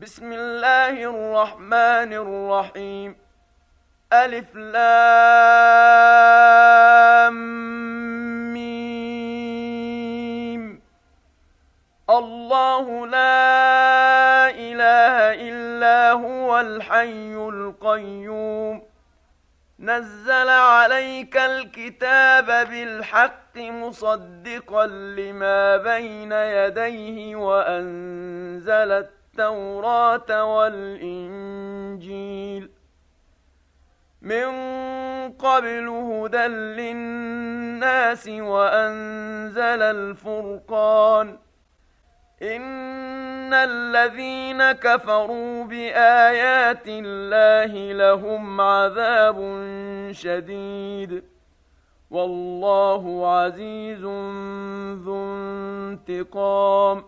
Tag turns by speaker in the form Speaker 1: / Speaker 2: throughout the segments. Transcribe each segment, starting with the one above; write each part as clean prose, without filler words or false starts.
Speaker 1: بسم الله الرحمن الرحيم. ألف لام ميم. الله لا إله إلا هو الحي القيوم. نزل عليك الكتاب بالحق مصدقا لما بين يديه وأنزل التوراة والإنجيل من قبل هدى للناس وأنزل الفرقان. إن الذين كفروا بآيات الله لهم عذاب شديد والله عزيز ذو انتقام.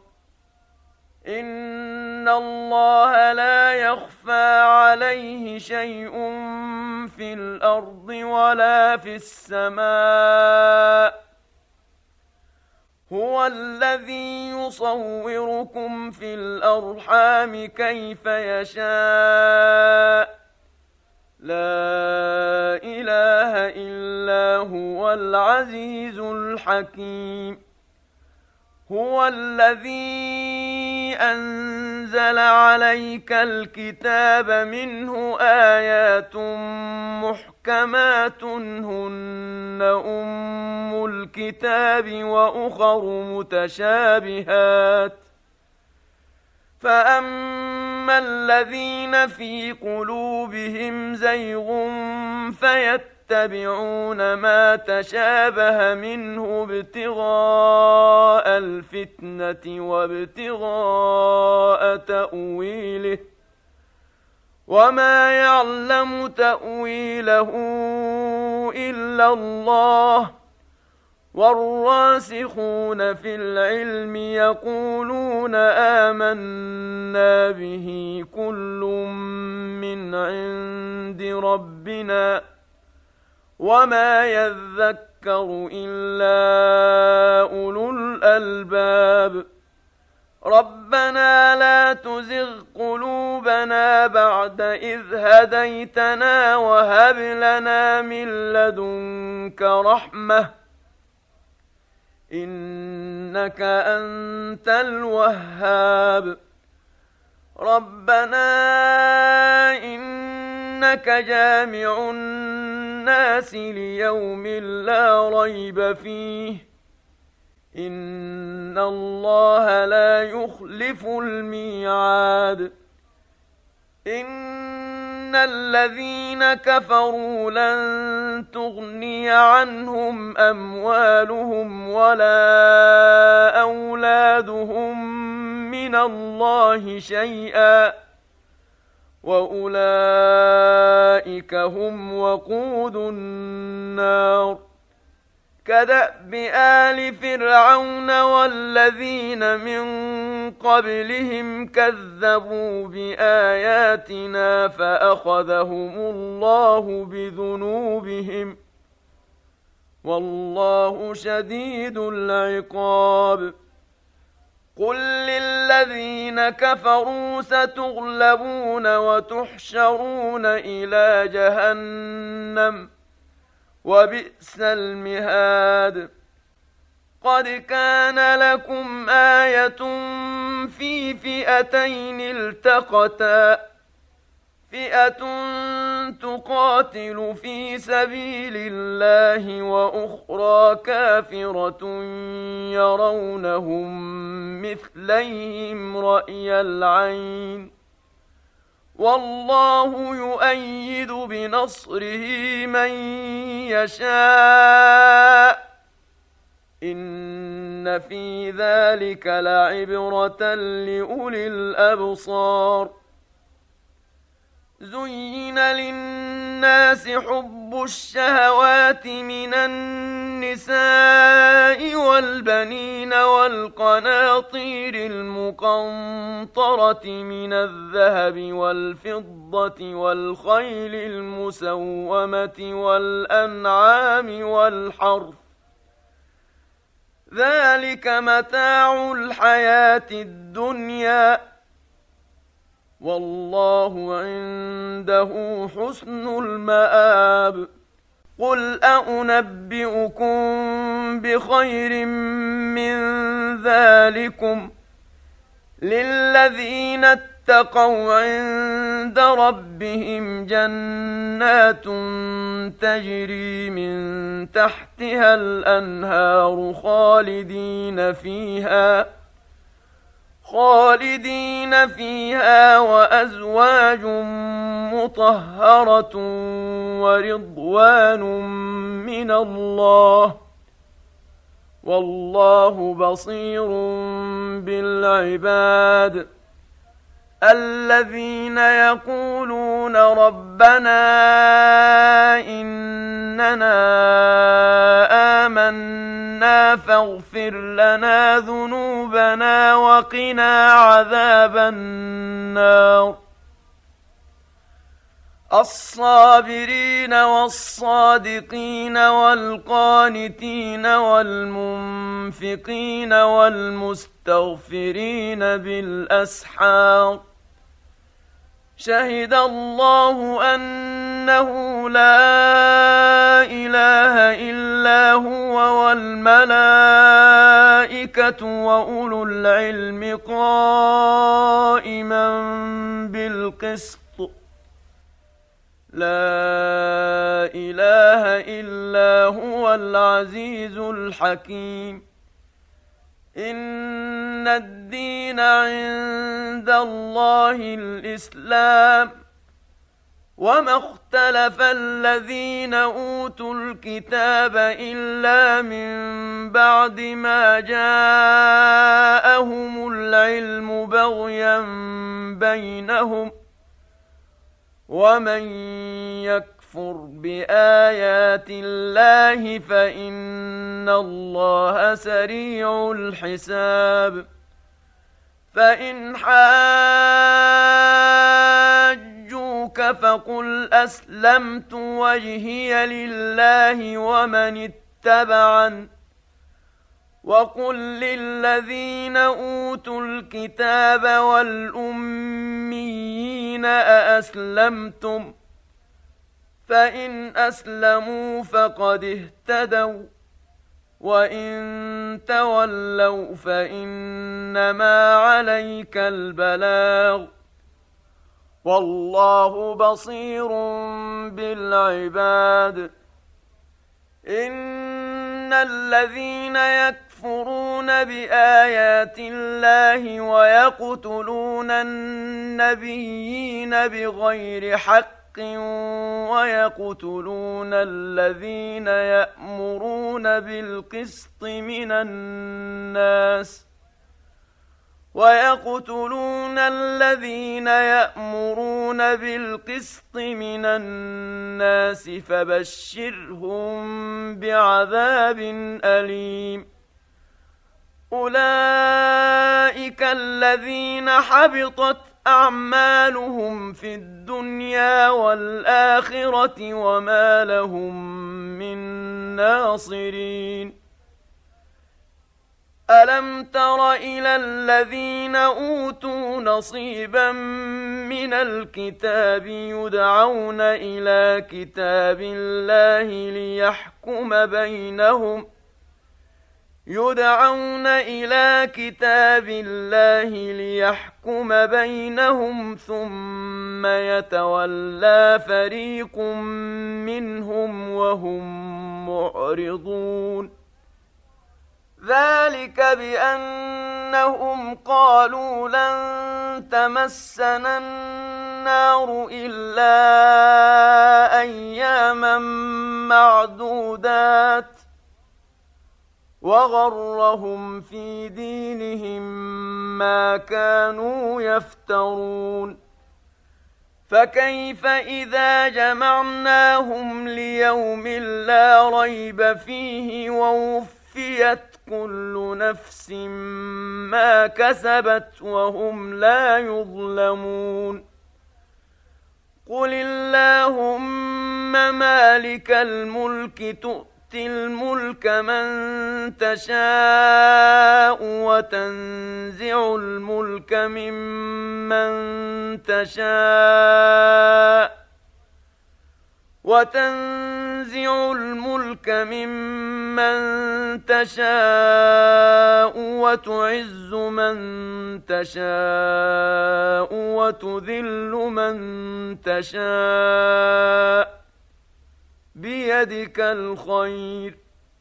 Speaker 1: إن الله لا يخفى عليه شيء في الأرض ولا في السماء. هو الذي يصوركم في الأرحام كيف يشاء. لا إله إلا هو العزيز الحكيم. هو الذي أنزل عليك الكتاب منه آيات محكمات هن أم الكتاب وأخر متشابهات. فأما الذين في قلوبهم زيغ فيتبعون ما تشابه منه ابتغاء الفتنة وابتغاء تأويله وما يعلم تأويله إلا الله. والراسخون في العلم يقولون آمنا به كل من عند ربنا وما يذكر إلا أولو الألباب. ربنا لا تزغ قلوبنا بعد إذ هديتنا وهب لنا من لدنك رحمة إنك أنت الوهاب. ربنا إنك جامع الناس ليوم لا ريب فيه إن الله لا يخلف الميعاد. إن الذين كفروا لن تغني عنهم أموالهم ولا أولادهم من الله شيئا وأولئك هم وقود النار. كدأب آل فرعون والذين من قبلهم كذبوا بآياتنا فأخذهم الله بذنوبهم والله شديد العقاب. قل للذين كفروا ستغلبون وتحشرون إلى جهنم وبئس المهاد. قد كان لكم آية في فئتين التقتا فئة تقاتل في سبيل الله وأخرى كافرة يرونهم مثليهم رأي العين والله يؤيد بنصره من يشاء. إن في ذلك لعبرة لأولي الأبصار. زين للناس حب الشهوات من النساء والبنين والقناطير المقنطرة من الذهب والفضة والخيل المسومة والأنعام والحرث ذلك متاع الحياة الدنيا والله عنده حسن المآب. قل أنبئكم بخير من ذلكم للذين اتقوا عند ربهم جنات تجري من تحتها الأنهار خالدين فيها وأزواج مطهرة ورضوان من الله والله بصير بالعباد. الذين يقولون ربنا إننا آمنا فاغفر لنا ذنوبنا وقنا عذاب النار. الصابرين والصادقين والقانتين والمنفقين والمستغفرين بالأسحار. شهد الله أنه لا إله إلا هو والملائكة وأولو العلم قائما بالقسط. لا إله إلا هو العزيز الحكيم. إن الدين عند الله الإسلام وما اختلف الذين أوتوا الكتاب إلا من بعد ما جاءهم العلم بغيا بينهم ومن يكفر بآيات الله فإن الله سريع الحساب. فإن حاجوك فقل أسلمت وجهي لله ومن اتبعني وقل للذين أوتوا الكتاب والأميين أأسلمتم فإن أسلموا فقد اهتدوا وإن تولوا فإنما عليك البلاغ والله بصير بالعباد. إن الذين يكفرون بآيات الله ويقتلون النبيين بغير حق ويقتلون الذين يأمرون بالقسط من الناس فبشرهم بعذاب أليم. أولئك الذين حبطت أعمالهم في الدنيا والآخرة وما لهم من ناصرين. ألم تر إلى الذين أوتوا نصيبا من الكتاب يدعون إلى كتاب الله ليحكم بينهم ثم يتولى فريق منهم وهم معرضون. ذلك بأنهم قالوا لن تمسنا النار إلا أياما معدودات وغرهم في دينهم ما كانوا يفترون. فكيف إذا جمعناهم ليوم لا ريب فيه ووفيت كل نفس ما كسبت وهم لا يظلمون. قل اللهم مالك الملك تؤتي الملك من تشاء وتنزع الملك ممن ممن تشاء وتنزع الملك ممن تشاء وتعز من تشاء وتذل من تشاء بيدك الخير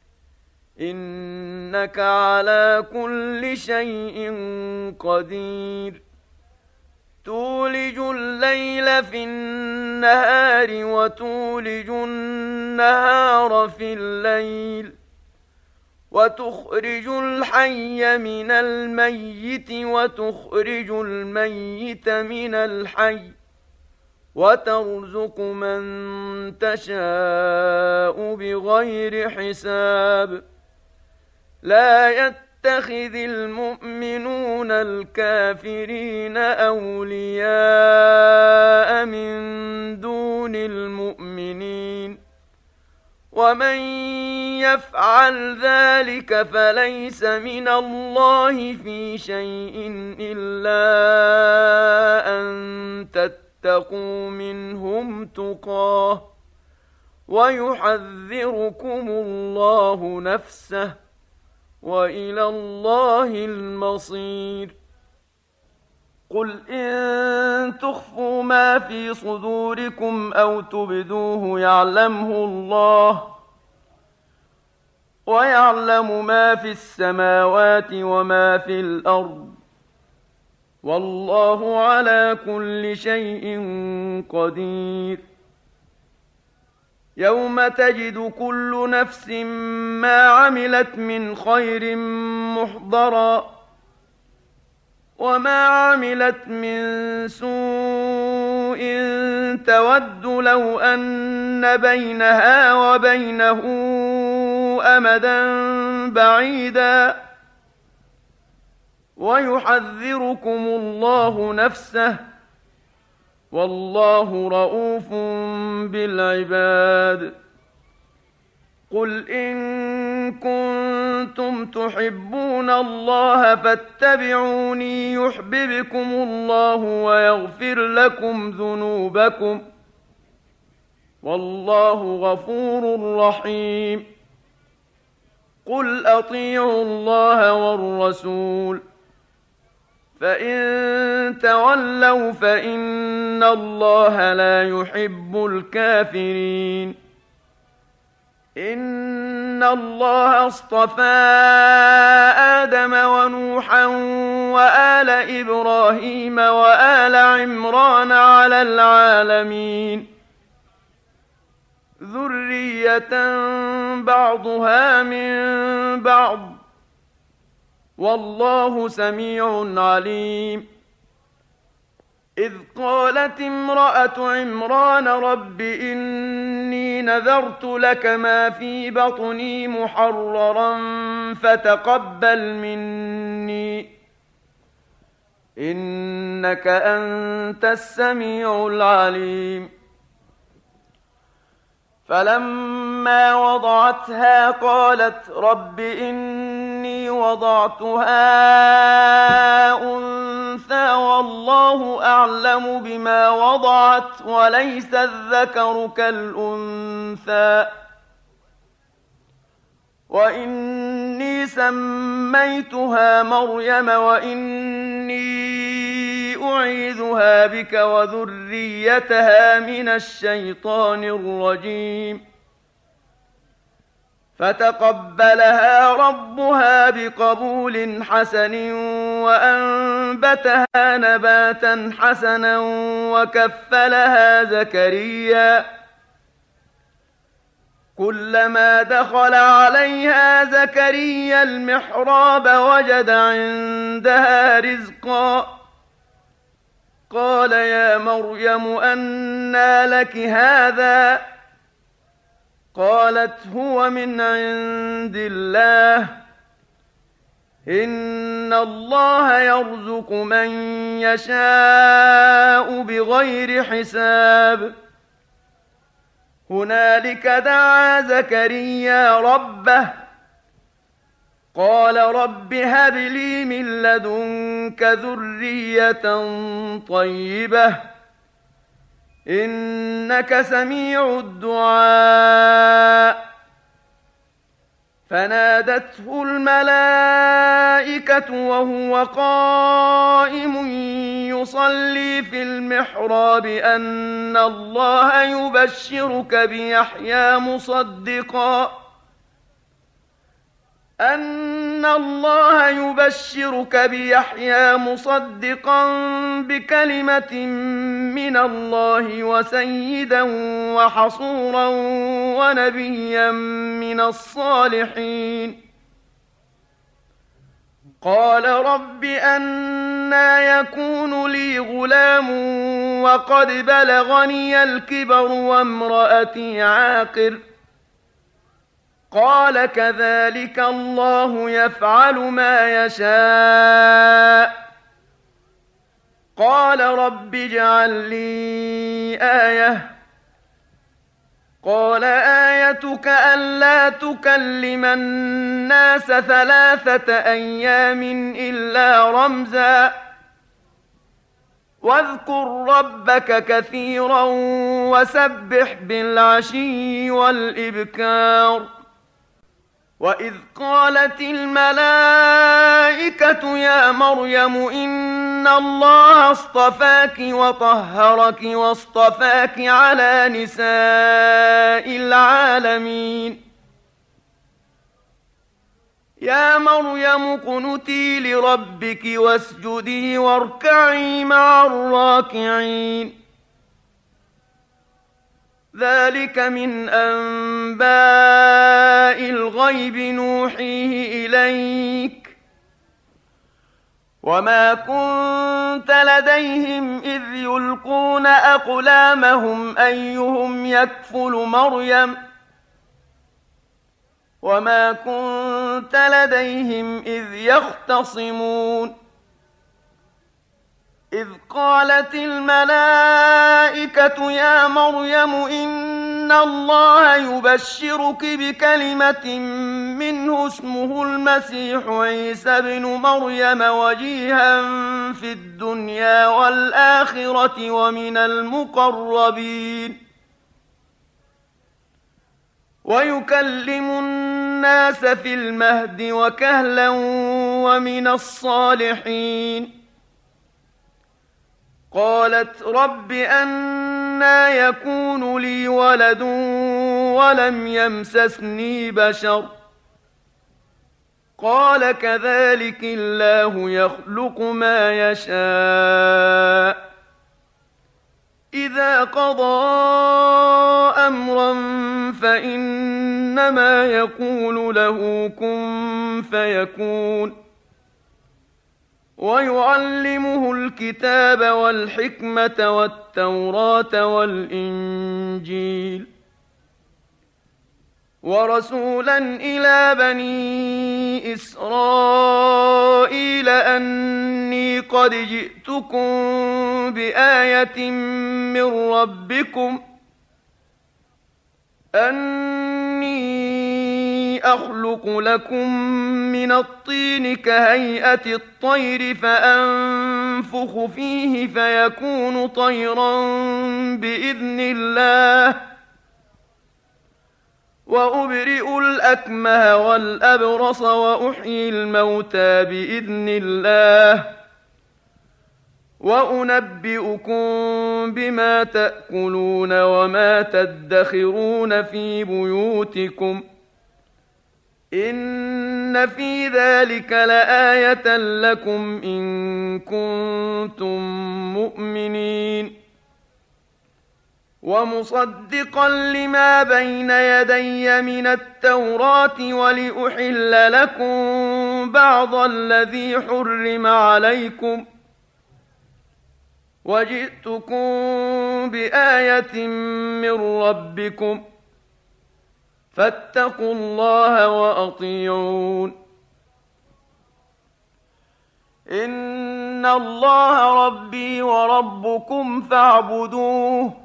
Speaker 1: إنك على كل شيء قدير تولج الليل في النهار وتولج النهار في الليل وتخرج الحي من الميت وتخرج الميت من الحي وترزق من تشاء بغير حساب لا يتخذ المؤمنون الكافرين أولياء من دون المؤمنين ومن يفعل ذلك فليس من الله في شيء إلا أن تتقوا منهم تقاه ويحذركم الله نفسه وإلى الله المصير قل إن تخفوا ما في صدوركم أو تبدوه يعلمه الله ويعلم ما في السماوات وما في الأرض والله على كل شيء قدير يوم تجد كل نفس ما عملت من خير محضرا وما عملت من سوء تود لو أن بينها وبينه أمدا بعيدا ويحذركم الله نفسه والله رءوف بالعباد قل إن كنتم تحبون الله فاتبعوني يحببكم الله ويغفر لكم ذنوبكم والله غفور رحيم قل أطيعوا الله والرسول فإن تولوا فإن الله لا يحب الكافرين إن الله اصطفى آدم ونوحا وآل إبراهيم وآل عمران على العالمين ذرية بعضها من بعض والله سميع عليم إذ قالت امرأة عمران رب إني نذرت لك ما في بطني محررا فتقبل مني إنك أنت السميع العليم فلما وضعتها قالت رب إني وضعتها أنثى والله أعلم بما وضعت وليس الذكر كالأنثى وإني سميتها مريم وإني أعيذها بك وذريتها من الشيطان الرجيم فتقبلها ربها بقبول حسن وأنبتها نباتا حسنا وكفلها زكريا كلما دخل عليها زكريا المحراب وجد عندها رزقا قال يا مريم أنى لك هذا قالت هو من عند الله إن الله يرزق من يشاء بغير حساب هنالك دعا زكريا ربه قال رب هب لي من لدنك منك ذرية طيبة إنك سميع الدعاء. فنادته الملائكة وهو قائم يصلي في المحراب أن الله يبشرك بيحيى مصدقا بكلمة من الله وسيدا وحصورا ونبيا من الصالحين. قال رب أنى يكون لي غلام وقد بلغني الكبر وامرأتي عاقر؟ قال كذلك الله يفعل ما يشاء. قال رب اجعل لي آية. قال آيتك ألا تكلم الناس 3 أيام إلا رمزا واذكر ربك كثيرا وسبح بالعشي والإبكار. وإذ قالت الملائكة يا مريم إن الله اصطفاك وطهرك واصطفاك على نساء العالمين. يا مريم اقنتي لربك واسجدي واركعي مع الراكعين. ذلك من أنباء الغيب نوحيه إليك وما كنت لديهم إذ يلقون أقلامهم أيهم يكفل مريم وما كنت لديهم إذ يختصمون. إذ قالت الملائكة يا مريم إن الله يبشرك بكلمة منه اسمه المسيح عيسى بن مريم وجيها في الدنيا والآخرة ومن المقربين ويكلم الناس في المهد وكهلا ومن الصالحين. قالت رب أنى يكون لي ولد ولم يمسسني بشر؟ قال كذلك الله يخلق ما يشاء إذا قضى أمرا فإنما يقول له كن فيكون. ويعلمه الكتاب والحكمة والتوراة والإنجيل ورسولا إلى بني إسرائيل أني قد جئتكم بآية من ربكم أني أخلق لكم من الطين كهيئة الطير فأنفخ فيه فيكون طيرا بإذن الله وأبرئ الأكمه والأبرص وأحيي الموتى بإذن الله وأنبئكم بما تأكلون وما تدخرون في بيوتكم إن في ذلك لآية لكم إن كنتم مؤمنين. ومصدقا لما بين يدي من التوراة ولأحل لكم بعض الذي حرم عليكم وجئتكم بآية من ربكم فاتقوا الله وأطيعون. إن الله ربي وربكم فاعبدوه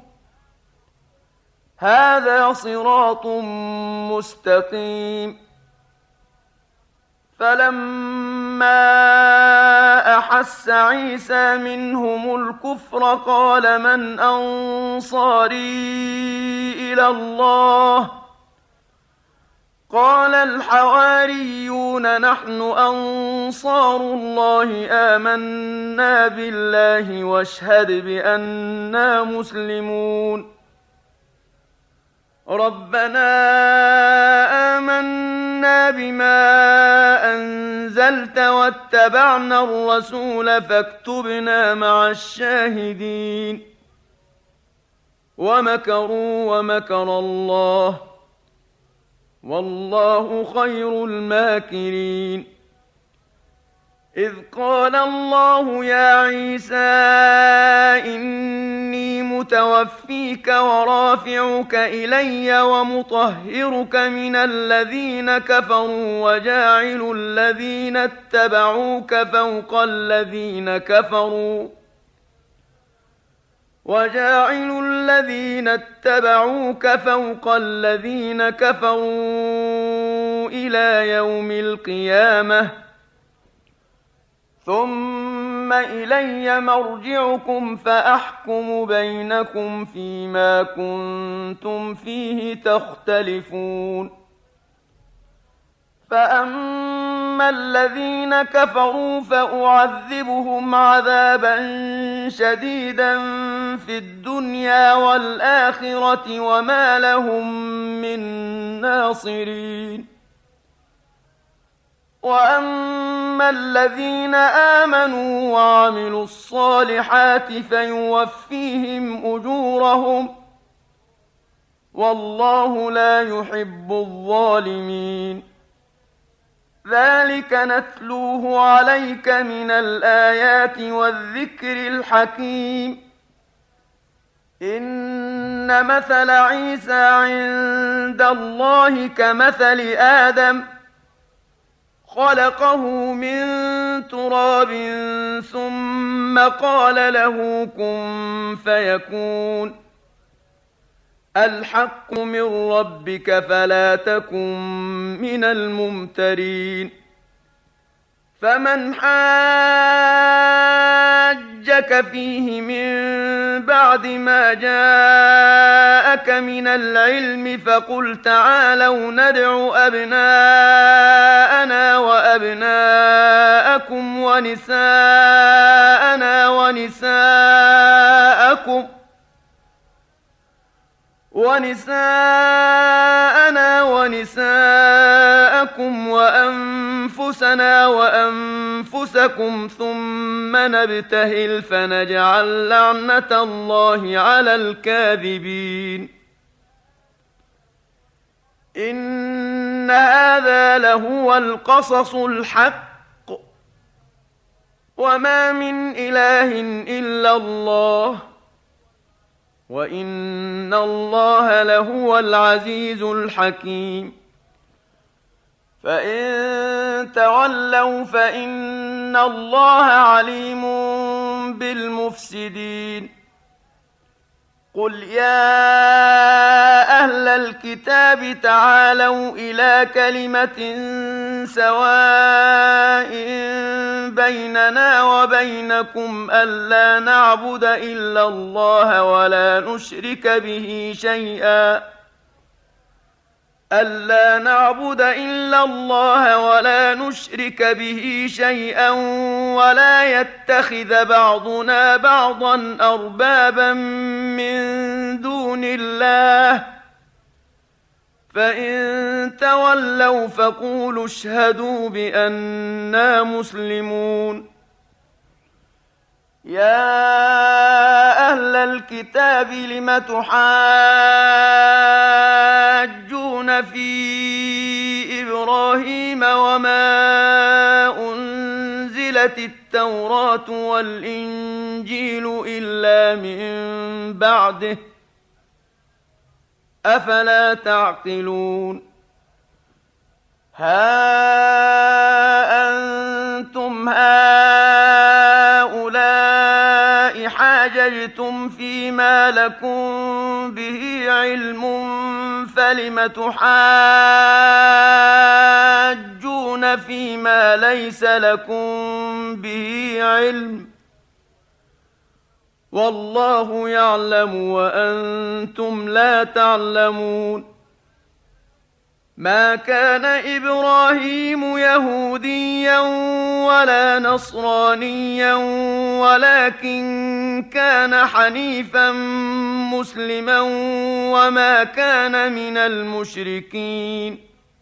Speaker 1: هذا صراط مستقيم. فلما أحس عيسى منهم الكفر قال من أنصاري إلى الله قال الحواريون نحن أنصار الله آمنا بالله واشهد بأننا مسلمون ربنا آمنا بما أنزلت واتبعنا الرسول فاكتبنا مع الشاهدين ومكروا ومكر الله والله خير الماكرين إذ قال الله يا عيسى إني متوفيك ورافعك إلي ومطهرك من الذين كفروا وجاعل الذين اتبعوك فوق الذين كفروا إلى يوم القيامة ثم إلي مرجعكم فأحكم بينكم فيما كنتم فيه تختلفون فأما الذين كفروا فأعذبهم عذابا شديدا في الدنيا والآخرة وما لهم من ناصرين وأما الذين آمنوا وعملوا الصالحات فيوفيهم أجورهم والله لا يحب الظالمين ذلك نتلوه عليك من الآيات والذكر الحكيم إن مثل عيسى عند الله كمثل آدم خلقه من تراب ثم قال له كن فيكون الحق من ربك فلا تكن من الممترين فمن حاجك فيه من بعد ما جاءك من العلم فقل تعالوا ندع أبناءنا وأبناءكم ونساءنا ونساءكم وأنفسنا وأنفسكم ثم نبتهل فنجعل لعنة الله على الكاذبين إن هذا لهو القصص الحق وما من إله إلا الله وإن الله لهو العزيز الحكيم فإن تولوا فإن الله عليم بالمفسدين قل يا أهل الكتاب تعالوا إلى كلمة سواء بيننا وبينكم ألا نعبد إلا الله ولا نشرك به شيئا ولا يتخذ بعضنا بعضا أربابا من دون الله فإن تولوا فقولوا اشهدوا بأننا مسلمون يا أهل الكتاب لم تحاجون في إبراهيم وما أنزلت التوراة والإنجيل إلا من بعده أفلا تعقلون ها أنتم هؤلاء حاججتم فيما لكم به علم فلم تحاجون فيما ليس لكم به علم والله يعلم وأنتم لا تعلمون ما كان إبراهيم يهوديا ولا نصرانيا ولكن كان حنيفا مسلما وما كان من المشركين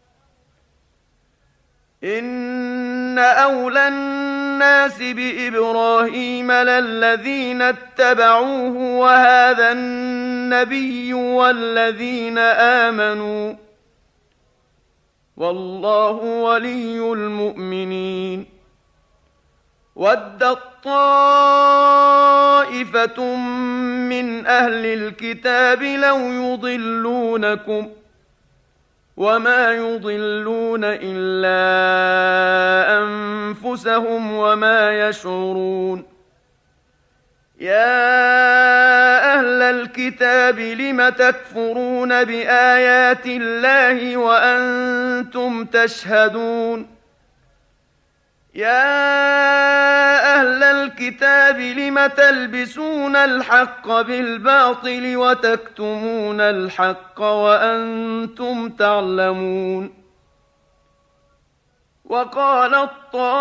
Speaker 1: إن أولى الناس بإبراهيم للذين اتبعوه وهذا النبي والذين آمنوا والله ولي المؤمنين ودت طائفة من أهل الكتاب لو يضلونكم وما يضلون إلا أنفسهم وما يشعرون يا أهل الكتاب لم تكفرون بآيات الله وأنتم تشهدون يا أهل الكتاب لم تلبسون الحق بالباطل وتكتمون الحق وأنتم تعلمون وقالت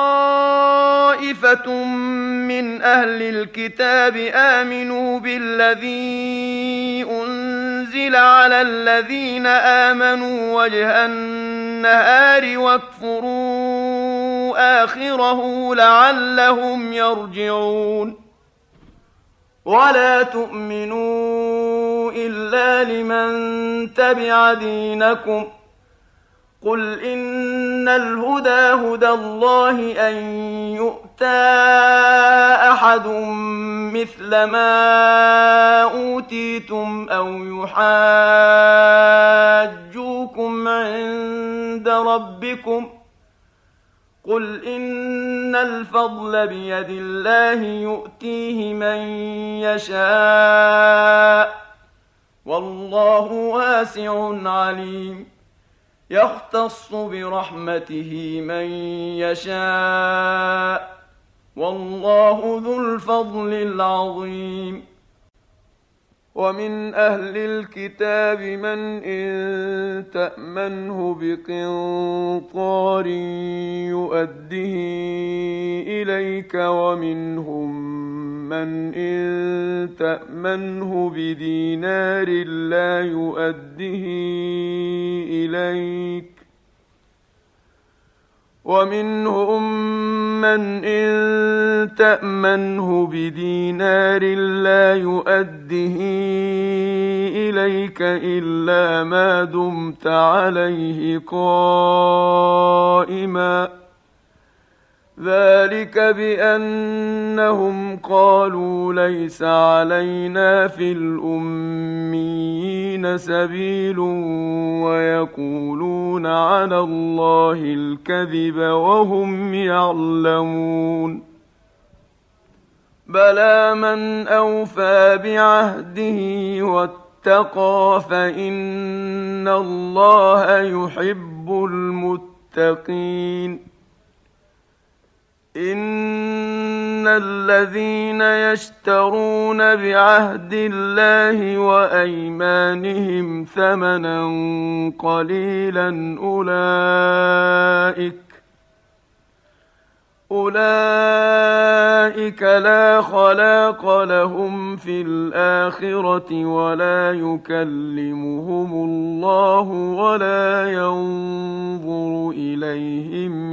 Speaker 1: طائفة من أهل الكتاب آمنوا بالذي أنزل على الذين آمنوا وجه النهار واكفروا آخره لعلهم يرجعون ولا تؤمنوا إلا لمن تبع دينكم قل إن الهدى هدى الله أن يؤتى أحد مثل ما أوتيتم أو يحاجوكم عند ربكم قل إن الفضل بيد الله يؤتيه من يشاء والله واسع عليم يختص برحمته من يشاء والله ذو الفضل العظيم ومن أهل الكتاب من إن تأمنه بقنطار يؤده إليك ومنهم من إن تأمنه بدينار لا يؤده إليك ومنهم من إن تأمنه بدينار لا يؤده إليك إلا ما دمت عليه قائما ذلك بأنهم قالوا ليس علينا في الأميين سبيل ويقولون على الله الكذب وهم يعلمون بلى من أوفى بعهده واتقى فإن الله يحب المتقين إن الذين يشترون بعهد الله وأيمانهم ثمنا قليلا أولئك لا خلاق لهم في الآخرة ولا يكلمهم الله ولا ينظر إليهم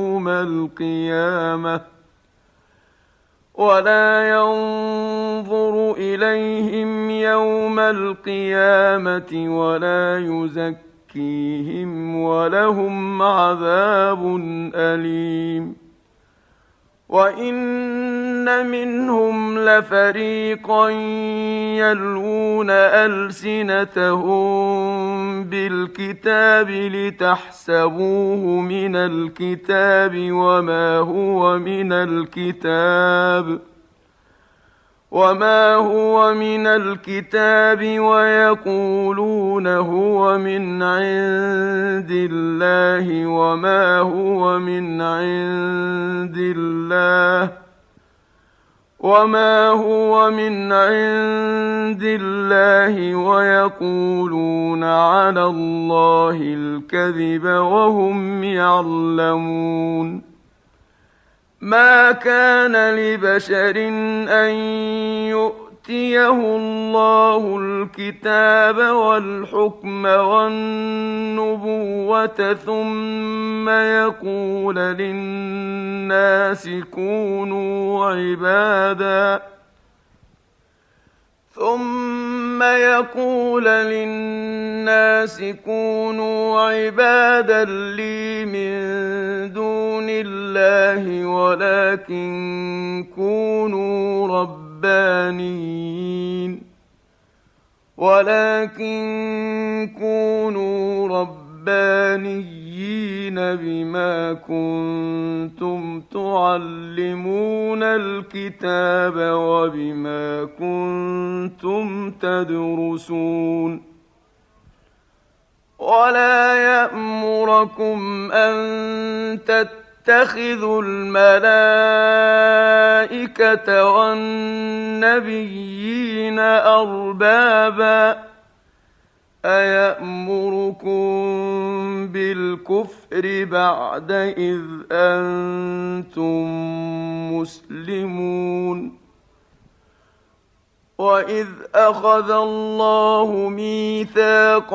Speaker 1: يوم القيامة ولا يزكيهم ولهم عذاب أليم وإن منهم لفريقا يلوون ألسنتهم بالكتاب لتحسبوه من الكتاب وما هو من الكتاب وما هو من الكتاب ويقولون هو من عند الله وما هو من عند الله ويقولون على الله الكذب وهم يعلمون. ما كان لبشر أن يؤتيه الله الكتاب والحكم والنبوة ثم يقول للناس كونوا عبادا لي من دون الله ولكن كونوا ربانيين بما كنتم تعلمون الكتاب وبما كنتم تدرسون. ولا يأمركم أن تتخذوا الملائكة والنبيين أربابا أيأمركم بالكفر بعد إذ أنتم مسلمون. وإذ أخذ الله ميثاق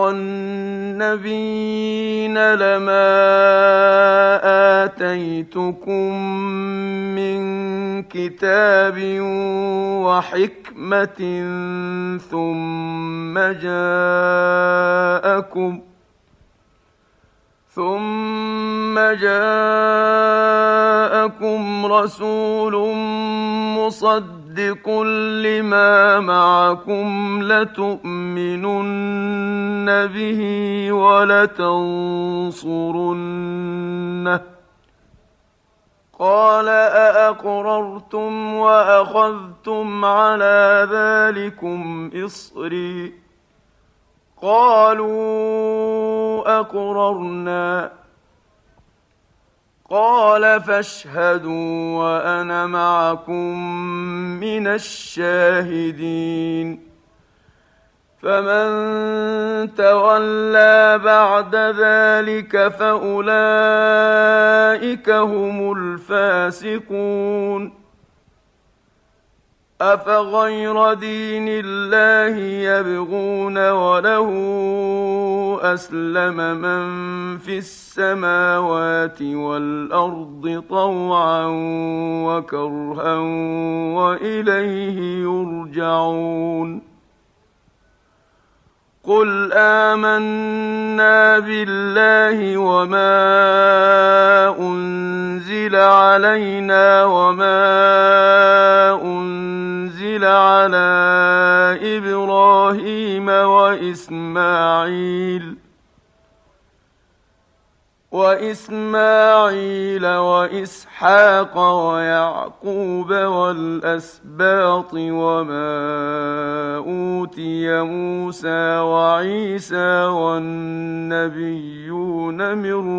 Speaker 1: النبيين لما آتيتكم من كتاب وحكمة ثم جاءكم رسول مصدق لما معكم لتؤمنن به ولتنصرنه قال أأقررتم وأخذتم على ذلكم إصري قالوا أقررنا قال فاشهدوا وأنا معكم من الشاهدين. فمن تولى بعد ذلك فأولئك هم الفاسقون. أفغير دين الله يبغون وله أسلم من في السماوات والأرض طوعا وكرها وإليه يرجعون. قل آمنا بالله وما أنزل علينا وما أنزل على إبراهيم وإسماعيل وإسحاق ويعقوب والأسباط وما أوتي موسى وعيسى والنبيون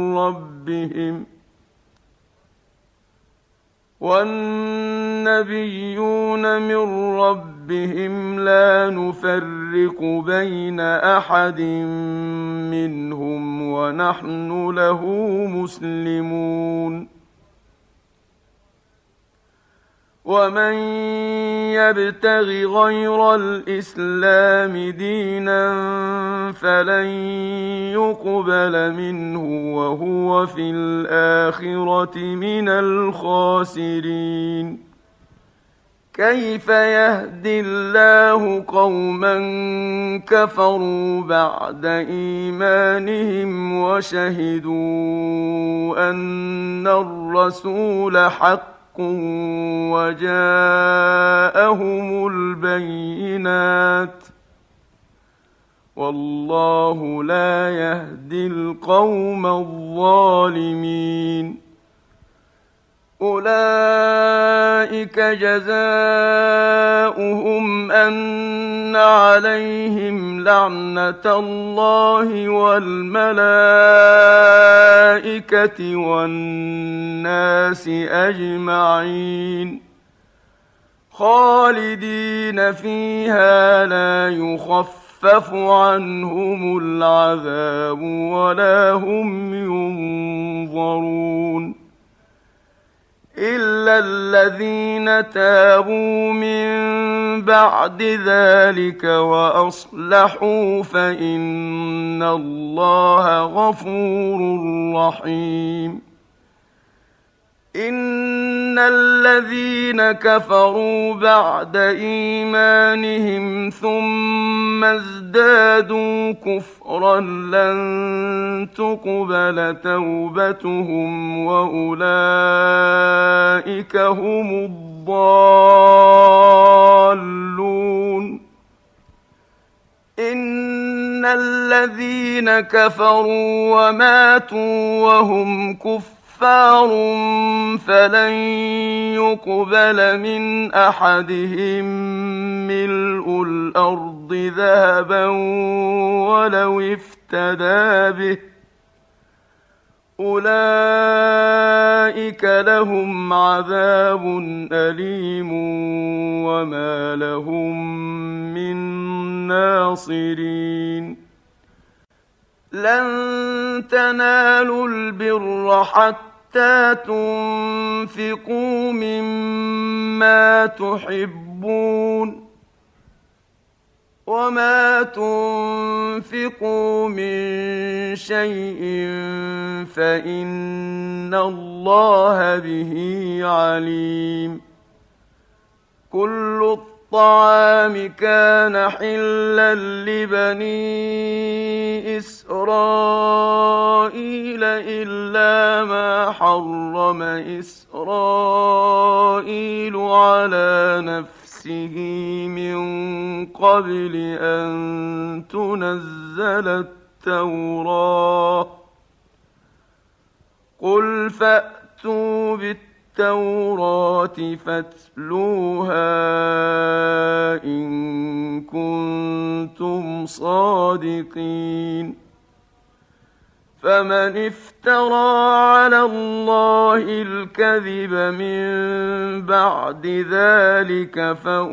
Speaker 1: من ربهم لا نفرق بين أحد منهم ونحن له مسلمون. ومن يبتغ غير الإسلام دينا فلن يقبل منه وهو في الآخرة من الخاسرين. كيف يهدي الله قوما كفروا بعد إيمانهم وشهدوا أن الرسول حق وجاءهم البينات والله لا يهدي القوم الظالمين. أولئك جزاؤهم أن عليهم لعنة الله والملائكة والناس أجمعين خالدين فيها لا يخفف عنهم العذاب ولا هم ينظرون إلا الذين تابوا من بعد ذلك وأصلحوا فإن الله غفور رحيم إن الذين كفروا بعد إيمانهم ثم ازدادوا كفرا لن تقبل توبتهم وأولئك هم الضالون إن الذين كفروا وماتوا وهم كفار فلن يقبل من أحدهم ملء الأرض ذهبا ولو افتدى به أولئك لهم عذاب أليم وما لهم من ناصرين لن تنالوا البر حتى تنفقوا مما تحبون وما تنفقوا من شيء فإن الله به عليم كل الطعام كان حلا لبني إسرائيل إلا ما حرم إسرائيل على نفسه من قبل أن تنزل التوراة قل فأتوا بالتوراة فاتلوها إن كنتم صادقين فمن افترى على الله الكذب من بعد ذلك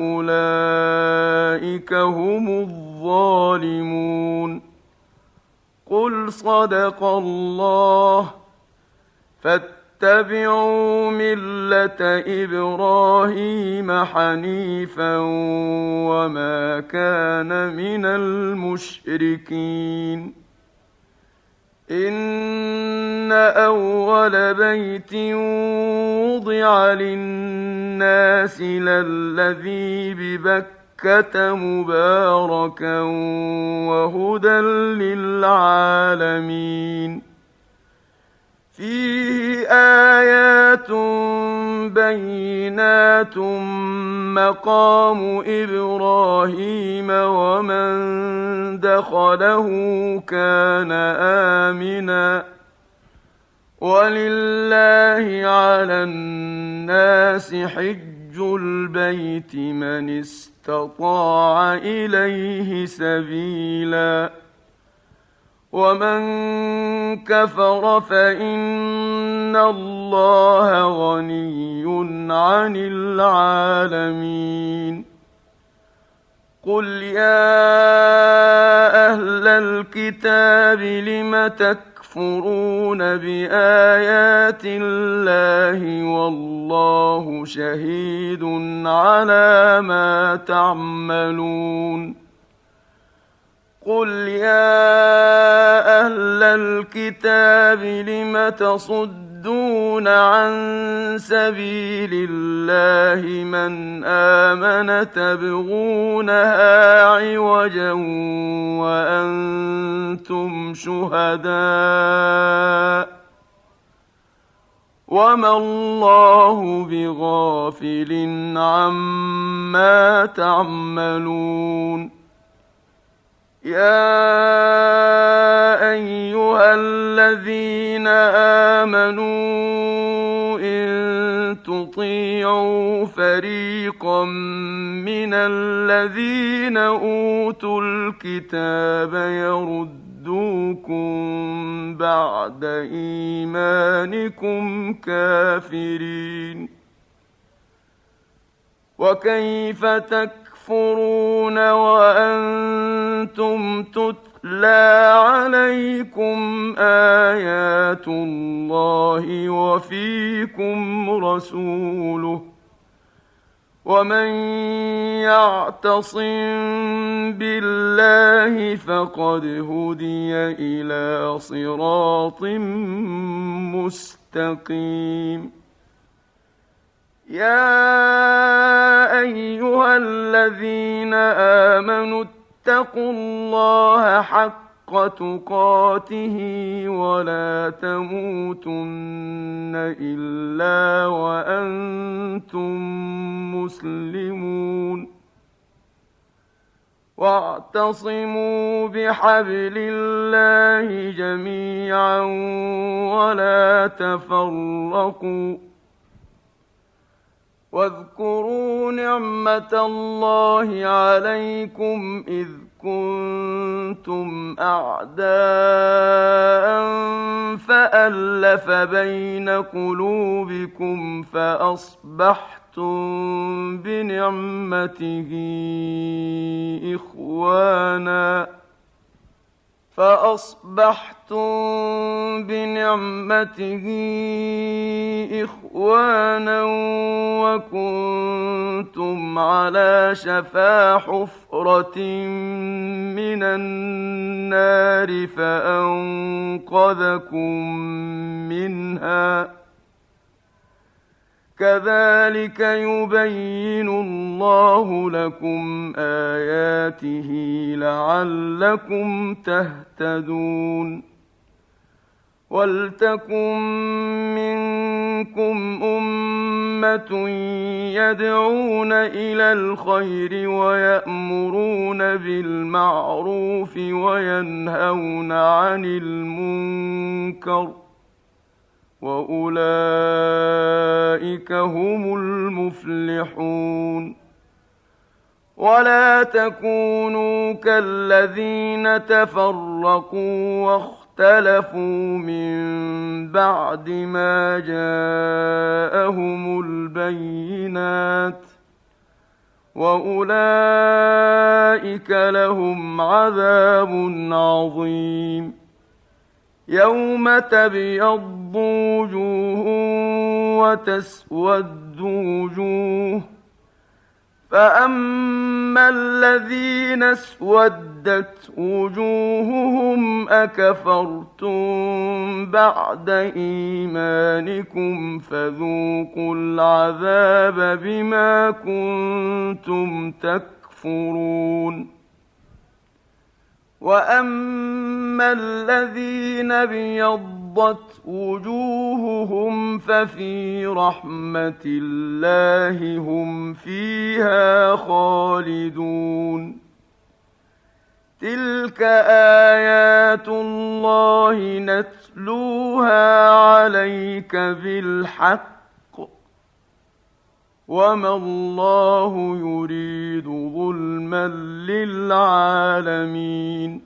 Speaker 1: فأولئك هم الظالمون قل صدق الله فاتبعوا ملة إبراهيم حنيفا وما كان من المشركين إن أول بيت وضع للناس للذي ببكة مباركا وهدى للعالمين فيه آيات بينات مقام إبراهيم ومن دخله كان آمنا ولله على الناس حج البيت من استطاع إليه سبيلا ومن كفر فإن الله غني عن العالمين قل يا أهل الكتاب لم تكفرون بآيات الله والله شهيد على ما تعملون قل يا أهل الكتاب لم تصدون عن سبيل الله من آمن تبغونها عوجا وأنتم شهداء وما الله بغافل عما تعملون يا أيها الذين آمنوا إن تطيعوا فريقا من الذين أوتوا الكتاب يردوكم بعد إيمانكم كافرين. وكيف تكفرون وأنتم تتلى عليكم آيات الله وفيكم رسوله ومن يعتصم بالله فقد هدي إلى صراط مستقيم. يا أيها الذين آمنوا اتقوا الله حق تقاته ولا تموتن إلا وأنتم مسلمون. واعتصموا بحبل الله جميعا ولا تفرقوا. واذكروا نعمة الله عليكم إذ كنتم أعداء فألف بين قلوبكم فأصبحتم بنعمته إخوانا وكنتم على شفا حفرة من النار فأنقذكم منها. كذلك يبين الله لكم آياته لعلكم تهتدون. ولتكن منكم أمة يدعون إلى الخير ويأمرون بالمعروف وينهون عن المنكر وأولئك هم المفلحون. ولا تكونوا كالذين تفرقوا واختلفوا من بعد ما جاءهم البينات وأولئك لهم عذاب عظيم. يوم تبيض وجوه وتسود وجوه فأما الذين اسودت وجوههم أكفرتم بعد إيمانكم فذوقوا العذاب بما كنتم تكفرون. وأما الذين ابيضت وجوههم ففي رحمة الله هم فيها خالدون. تلك آيات الله نتلوها عليك بالحق وما الله يريد ظلما للعالمين.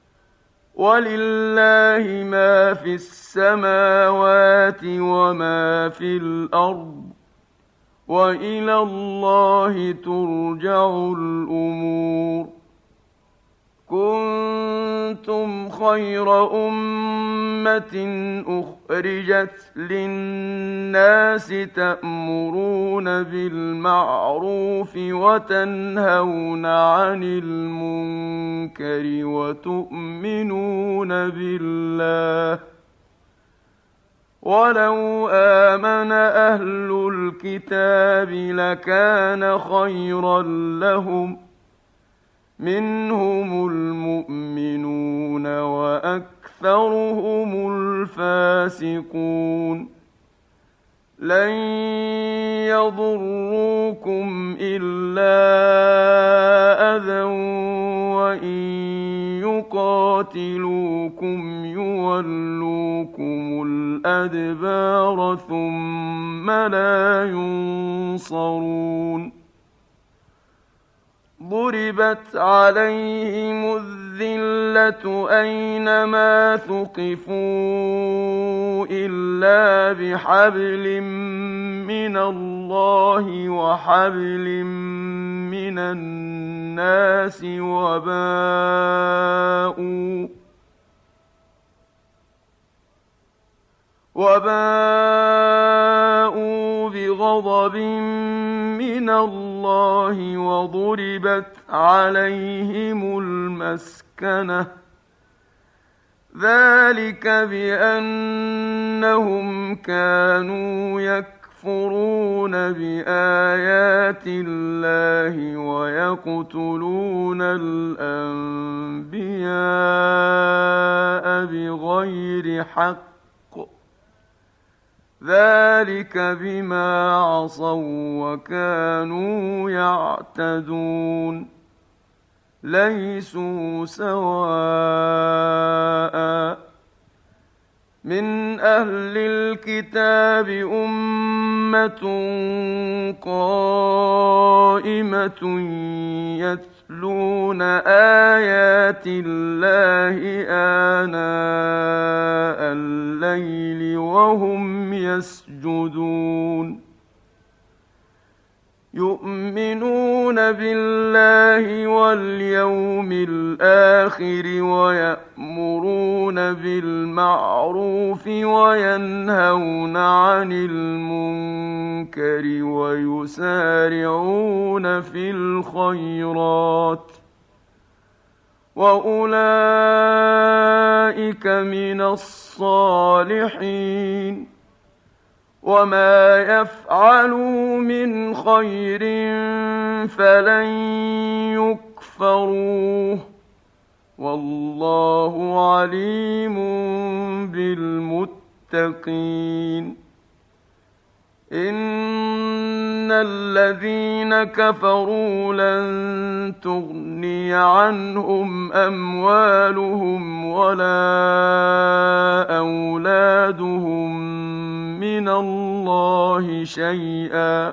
Speaker 1: ولله ما في السماوات وما في الأرض وإلى الله ترجع الأمور. كنتم خير أمة أخرجت للناس تأمرون بالمعروف وتنهون عن المنكر وتؤمنون بالله. ولو آمن أهل الكتاب لكان خيرا لهم منهم المؤمنون وأكثرهم الفاسقون. لن يضروكم إلا أذى وإن يقاتلوكم يولوكم يولوكم الأدبار ثم لا ينصرون ضربت عليهم الذلة أينما ثقفوا إلا بحبل من الله وحبل من الناس وباءوا بغضب من الله وضربت عليهم المسكنة ذلك بأنهم كانوا يكفرون بآيات الله ويقتلون الأنبياء بغير حق ذلك بما عصوا وكانوا يعتدون ليسوا سواء من أهل الكتاب أمة قائمة يتلون آيات الله آناء الليل وهم يسجدون يؤمنون بالله واليوم الآخر ويأمرون بالمعروف وينهون عن المنكر ويسارعون في الخيرات وأولئك من الصالحين وما يفعلوا من خير فلن يكفروه والله عليم بالمتقين إن الذين كفروا لن تغني عنهم أموالهم ولا أولادهم من الله شيئا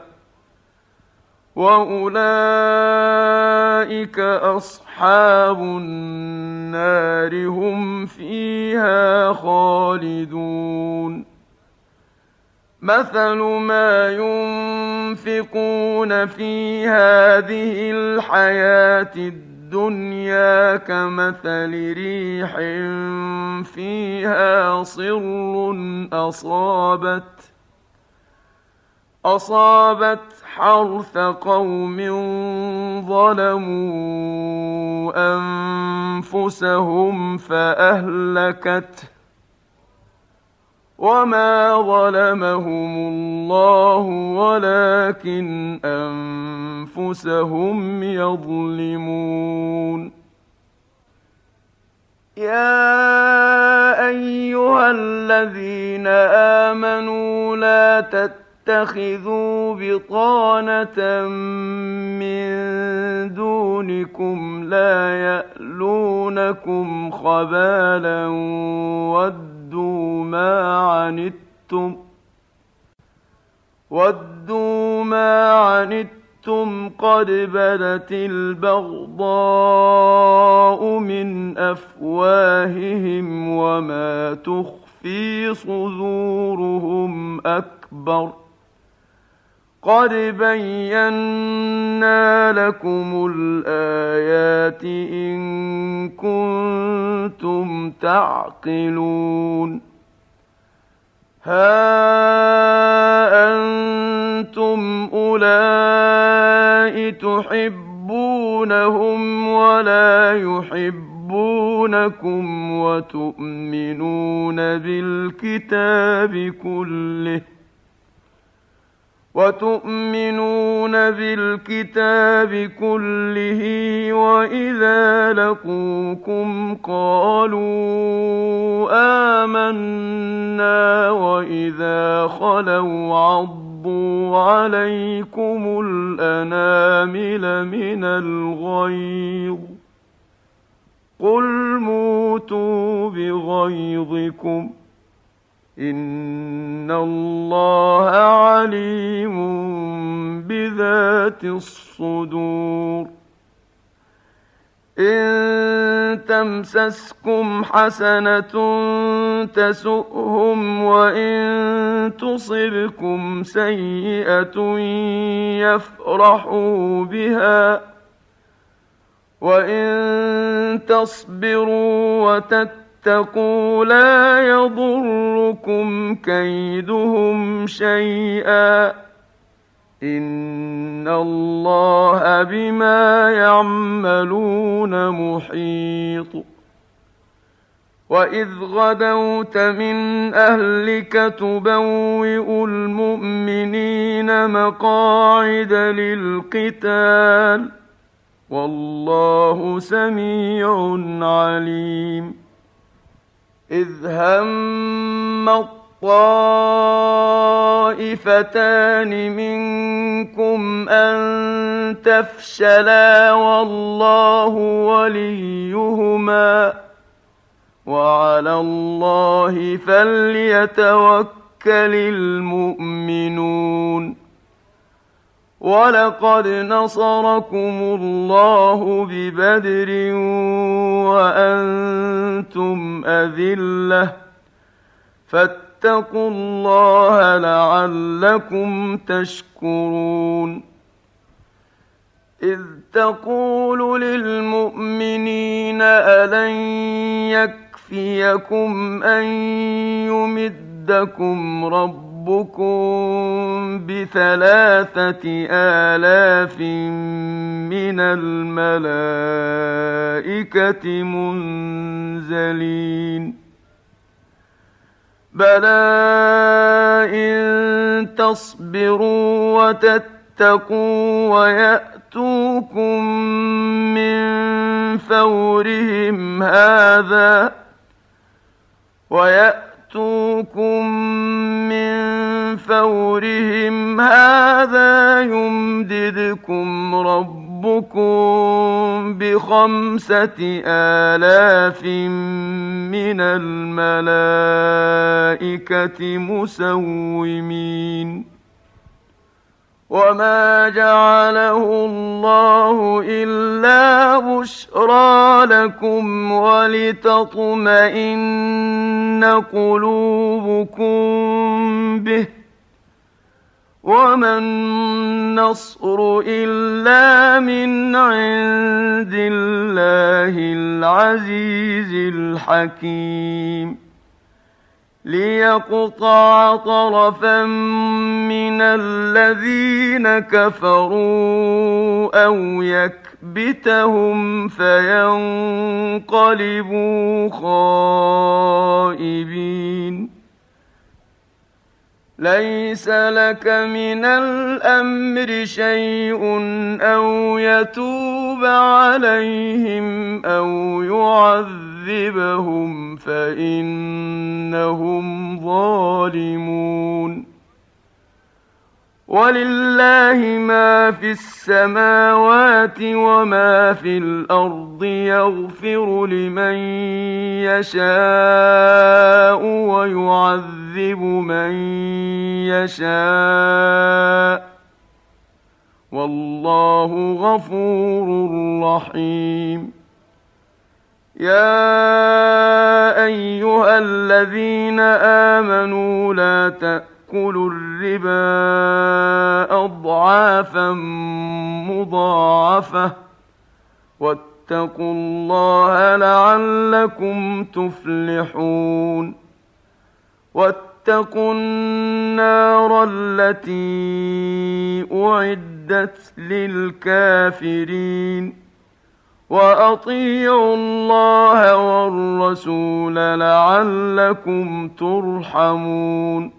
Speaker 1: وأولئك أصحاب النار هم فيها خالدون مثل ما ينفقون في هذه الحياة الدنيا كمثل ريح فيها صر أصابت حرث قوم ظلموا أنفسهم فأهلكته وما ظلمهم الله ولكن أنفسهم يظلمون يا أيها الذين آمنوا لا تتخذوا بطانة من دونكم لا يألونكم خبالا ودوا ما عنتم قد بدت البغضاء من أفواههم وما تخفي صدورهم أكبر قد بينا لكم الآيات إن كنتم تعقلون ها أنتم أولئك تحبونهم ولا يحبونكم وتؤمنون بالكتاب كله وإذا لقوكم قالوا آمنا وإذا خلوا عضوا عليكم الأنامل من الغيظ قل موتوا بغيظكم إن الله عليم بذات الصدور إن تمسسكم حسنة تسؤهم وإن تصبكم سيئة يفرحوا بها وإن تصبروا وتتقوا لا يضركم كيدهم شيئا إن الله بما يعملون محيط وإذ غدوت من أهلك تبوئ المؤمنين مقاعد للقتال والله سميع عليم إذ هم الطائفتان منكم أن تفشلا والله وليهما وعلى الله فليتوكل المؤمنون ولقد نصركم الله ببدر وأنتم أذلة فاتقوا الله لعلكم تشكرون إذ تقول للمؤمنين ألن يكفيكم أن يمدكم ربكم ب3,000 من الملائكة منزلين بلى إن تصبروا وتتقوا ويأتوكم من فورهم هذا يمددكم ربكم ب5,000 من الملائكة مسومين وما جعله الله إلا بشرى لكم ولتطمئن قلوبكم به وما النصر إلا من عند الله العزيز الحكيم ليقطع طرفا من الذين كفروا أو يكبتهم فينقلبوا خائبين ليس لك من الأمر شيء أو يتوب عليهم أو يعذبهم فإنهم ظالمون ولله ما في السماوات وما في الأرض يغفر لمن يشاء ويعذب من يشاء والله غفور رحيم يا أيها الذين آمنوا لا تأكلوا الربا أضعافا مضاعفة واتقوا الله لعلكم تفلحون واتقوا النار التي أعدت للكافرين وأطيعوا الله والرسول لعلكم ترحمون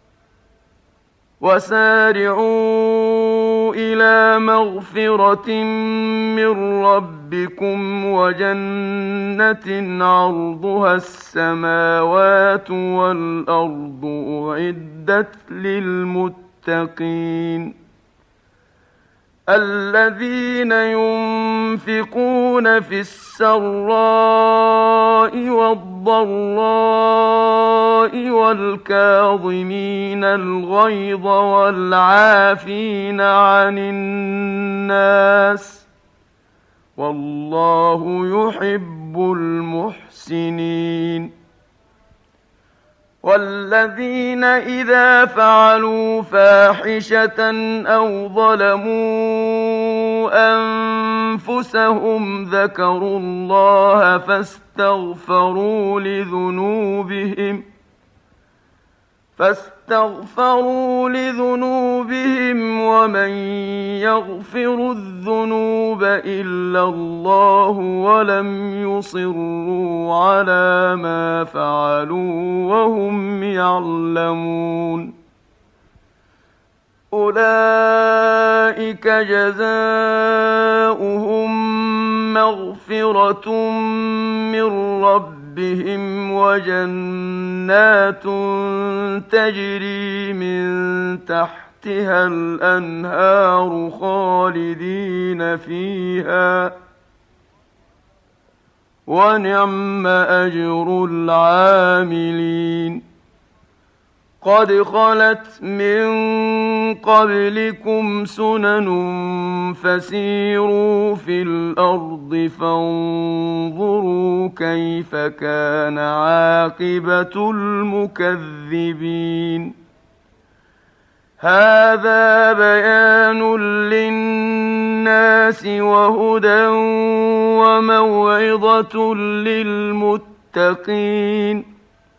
Speaker 1: وسارعوا إلى مغفرة من ربكم وجنة عرضها السماوات والأرض أعدت للمتقين الذين ينفقون في السراء والضراء والكاظمين الغيظ والعافين عن الناس والله يحب المحسنين. والذين إذا فعلوا فاحشة أو ظلموا أنفسهم ذكروا الله فاستغفروا لذنوبهم ومن يغفر الذنوب إلا الله ولم يصروا على ما فعلوا وهم يعلمون. أولئك جزاؤهم مغفرة من ربهم وجنات تجري من تحتها الأنهار خالدين فيها ونعم أجر العاملين. قد خلت من قبلكم سنن فسيروا في الأرض فانظروا كيف كان عاقبة المكذبين. هذا بيان للناس وهدى وموعظة للمتقين.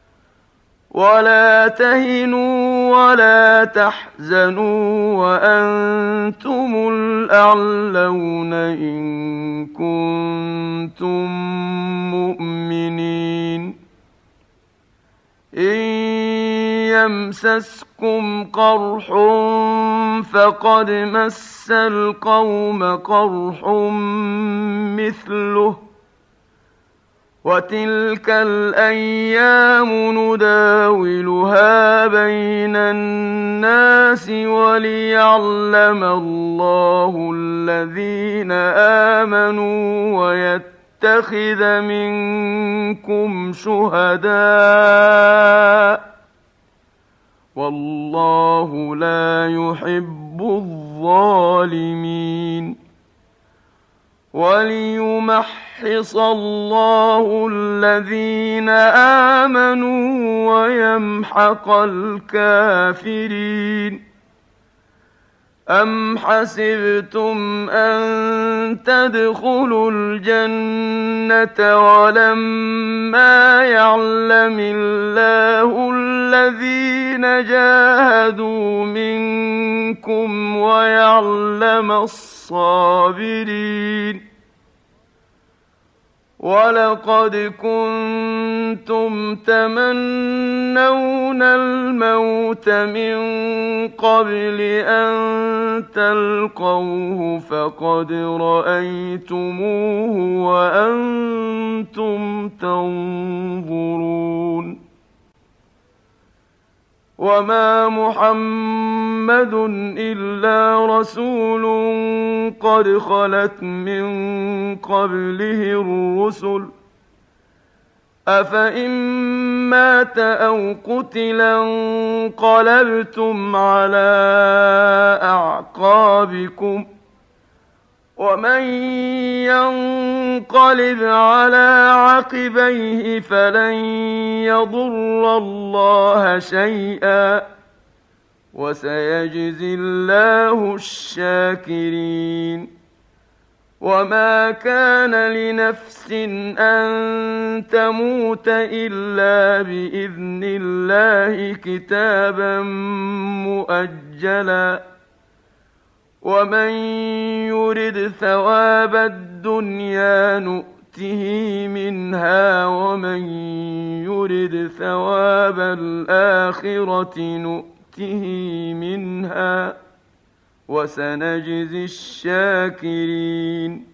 Speaker 1: ولا تهنوا ولا تحزنوا وأنتم الأعلون إن كنتم مؤمنين. إن يمسسكم قرح فقد مس القوم قرح مثله وتلك الأيام نداولها بين الناس وليعلم الله الذين آمنوا ويتخذ منكم شهداء والله لا يحب الظالمين. وليمحص الله الذين آمنوا ويمحق الكافرين. أم حسبتم أن تدخلوا الجنة ولما يعلم الله الذين جاهدوا منكم ويعلم الصابرين. ولقد كنتم تمنون الموت من قبل أن تلقوه فقد رأيتموه وأنتم تنظرون. وما محمد إلا رسول قد خلت من قبله الرسل أفإن مات أو قتلا انقلبتم على أعقابكم ومن ينقلب على عقبيه فلن يضر الله شيئا وسيجزي الله الشاكرين. وما كان لنفس أن تموت إلا بإذن الله كتابا مؤجلا ومن يرد ثواب الدنيا نؤته منها ومن يرد ثواب الآخرة نؤته منها وسنجزي الشاكرين.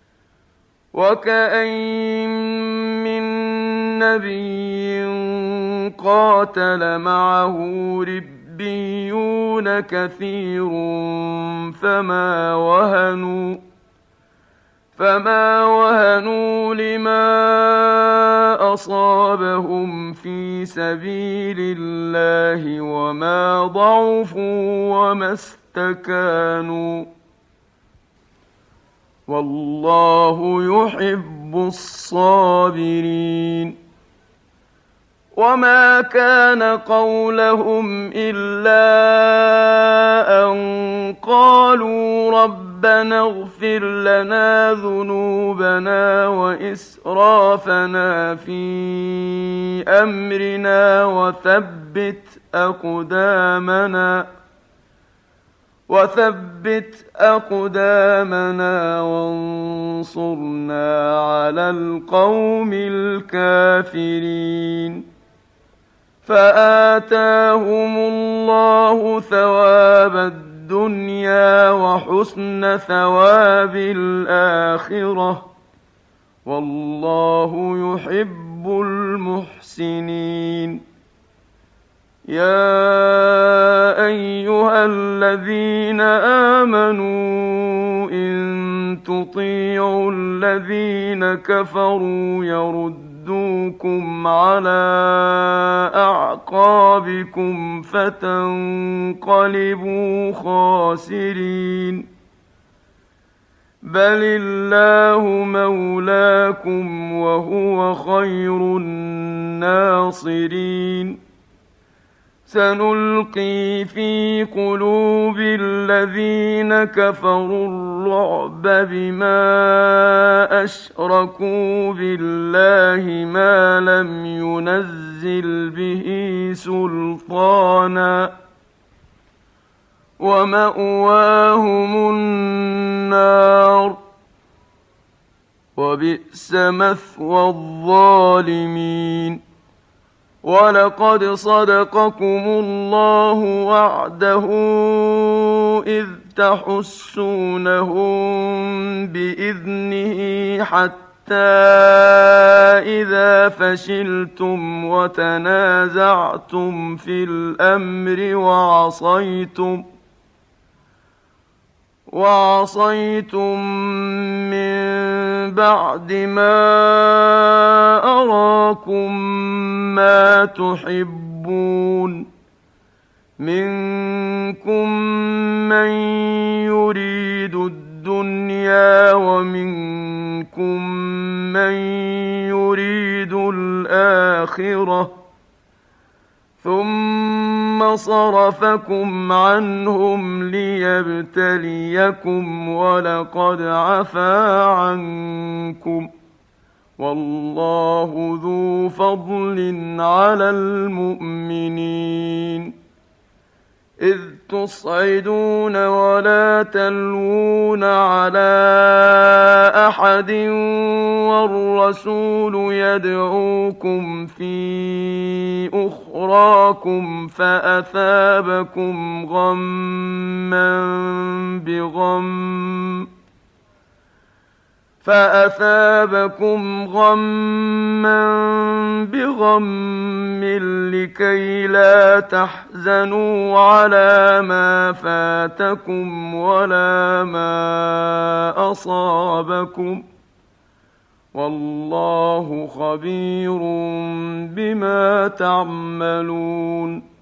Speaker 1: وكأين من نبي قاتل معه ربيون ربيون كثير فما وهنوا لما أصابهم في سبيل الله وما ضعفوا وما استكانوا والله يحب الصابرين. وما كان قولهم إلا أن قالوا ربنا اغفر لنا ذنوبنا وإسرافنا في أمرنا وثبت أقدامنا وانصرنا على القوم الكافرين. فآتاهم الله ثواب الدنيا وحسن ثواب الآخرة والله يحب المحسنين. يا أيها الذين آمنوا إن تطيعوا الذين كفروا يردوكم على أعقابكم فتنقلبوا خاسرين. بل الله مولاكم وهو خير الناصرين. سنلقي في قلوب الذين كفروا الرعب بما أشركوا بالله ما لم ينزل به سلطانا ومأواهم النار وبئس مثوى الظالمين. ولقد صدقكم الله وعده إذ تحسونهم بإذنه حتى إذا فشلتم وتنازعتم في الأمر وعصيتم من بعد ما أراكم ما تحبون منكم من يريد الدنيا ومنكم من يريد الآخرة ثم صرفكم عنهم ليبتليكم ولقد عفا عنكم والله ذو فضل على المؤمنين. إذ تصعدون ولا تلوون على أحد والرسول يدعوكم في أخراكم فأثابكم غما بغم لكي لا تحزنوا على ما فاتكم ولا ما أصابكم والله خبير بما تعملون.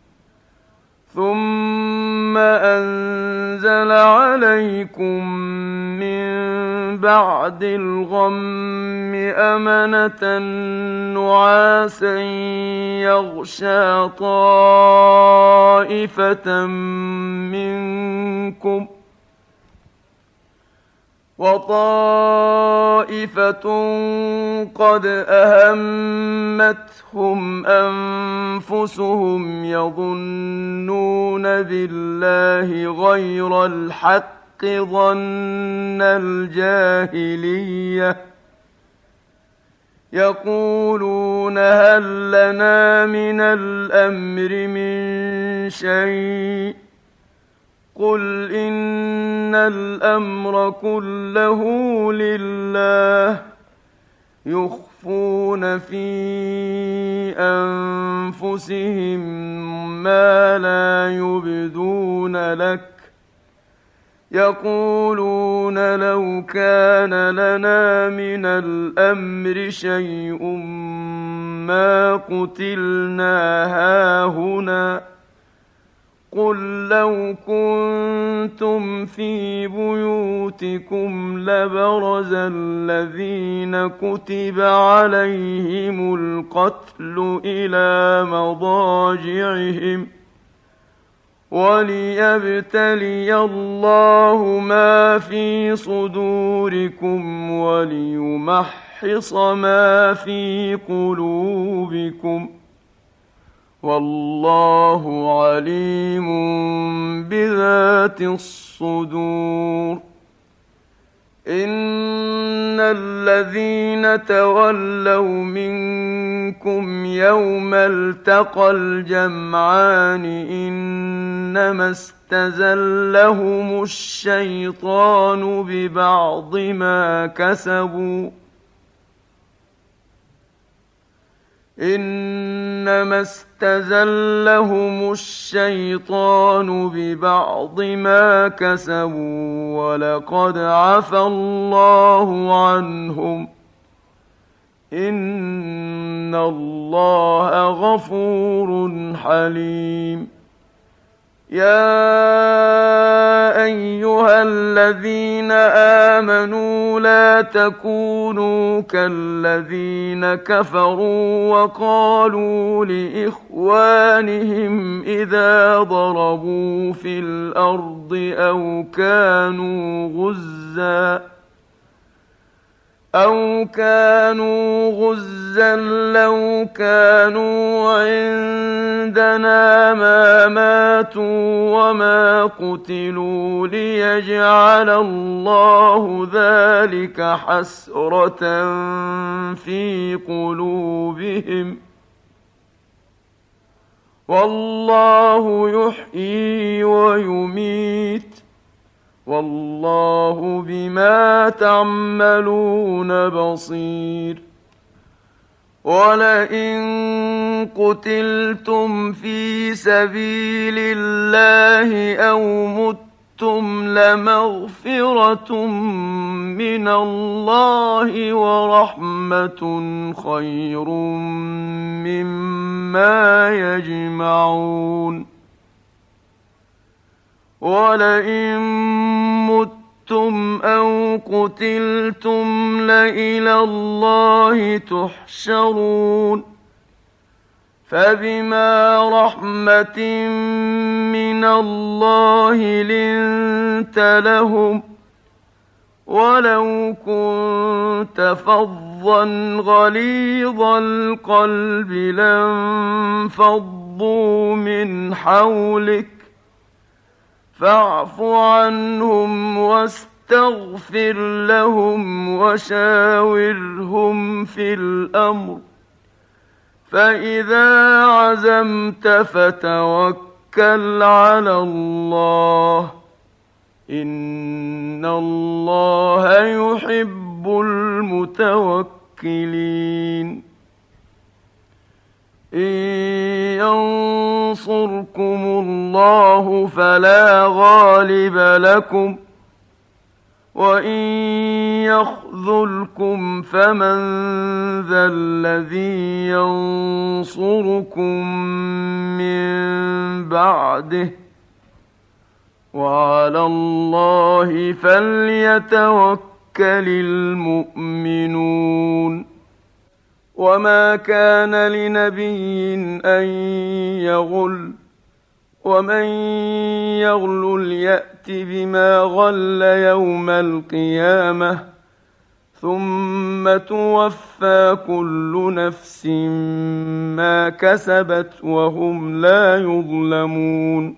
Speaker 1: ثم أنزل عليكم من بعد الغم أمنة نعاسا يغشى طائفة منكم وطائفة قد أهمتهم أنفسهم يظنون بالله غير الحق ظن الجاهلية يقولون هل لنا من الأمر من شيء قل إن الأمر كله لله يخفون في أنفسهم ما لا يبدون لك يقولون لو كان لنا من الأمر شيء ما قتلنا هاهنا قل لو كنتم في بيوتكم لبرز الذين كتب عليهم القتل إلى مضاجعهم وليبتلي الله ما في صدوركم وليمحص ما في قلوبكم والله عليم بذات الصدور إن الذين تولوا منكم يوم التقى الجمعان إنما استزلهم الشيطان ببعض ما كسبوا إنما استزلهم الشيطان ببعض ما كسبوا ولقد عفى الله عنهم إن الله غفور حليم يا أيها الذين آمنوا لا تكونوا كالذين كفروا وقالوا لإخوانهم إذا ضربوا في الأرض أو كانوا غزا لو كانوا عندنا ما ماتوا وما قتلوا ليجعل الله ذلك حسرة في قلوبهم والله يحيي ويميت والله بما تعملون بصير ولئن قتلتم في سبيل الله أو متم لمغفرة من الله ورحمة خير مما يجمعون ولئن متم أو قتلتم لإلى الله تحشرون فبما رحمة من الله لنت لهم ولو كنت فظا غليظ القلب لانفضوا من حولك فاعف عنهم واستغفر لهم وشاورهم في الأمر فإذا عزمت فتوكل على الله إن الله يحب المتوكلين إن ينصركم الله فلا غالب لكم وإن يخذلكم فمن ذا الذي ينصركم من بعده وعلى الله فليتوكل المؤمنون وما كان لنبي أن يغل ومن يغلل يأت بما غل يوم القيامة ثم توفى كل نفس ما كسبت وهم لا يظلمون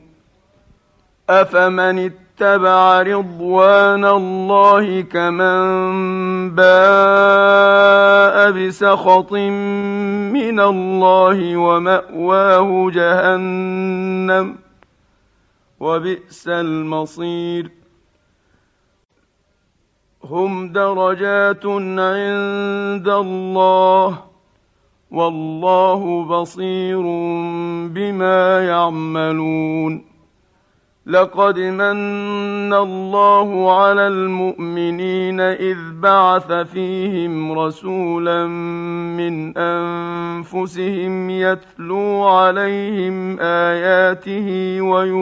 Speaker 1: أفمن اتبع رضوان الله كمن باء بسخط من الله ومأواه جهنم وبئس المصير هم درجات عند الله والله بصير بما يعملون لقد من الله على المؤمنين إذ بعث فيهم رسولا من أنفسهم يتلو عليهم آياته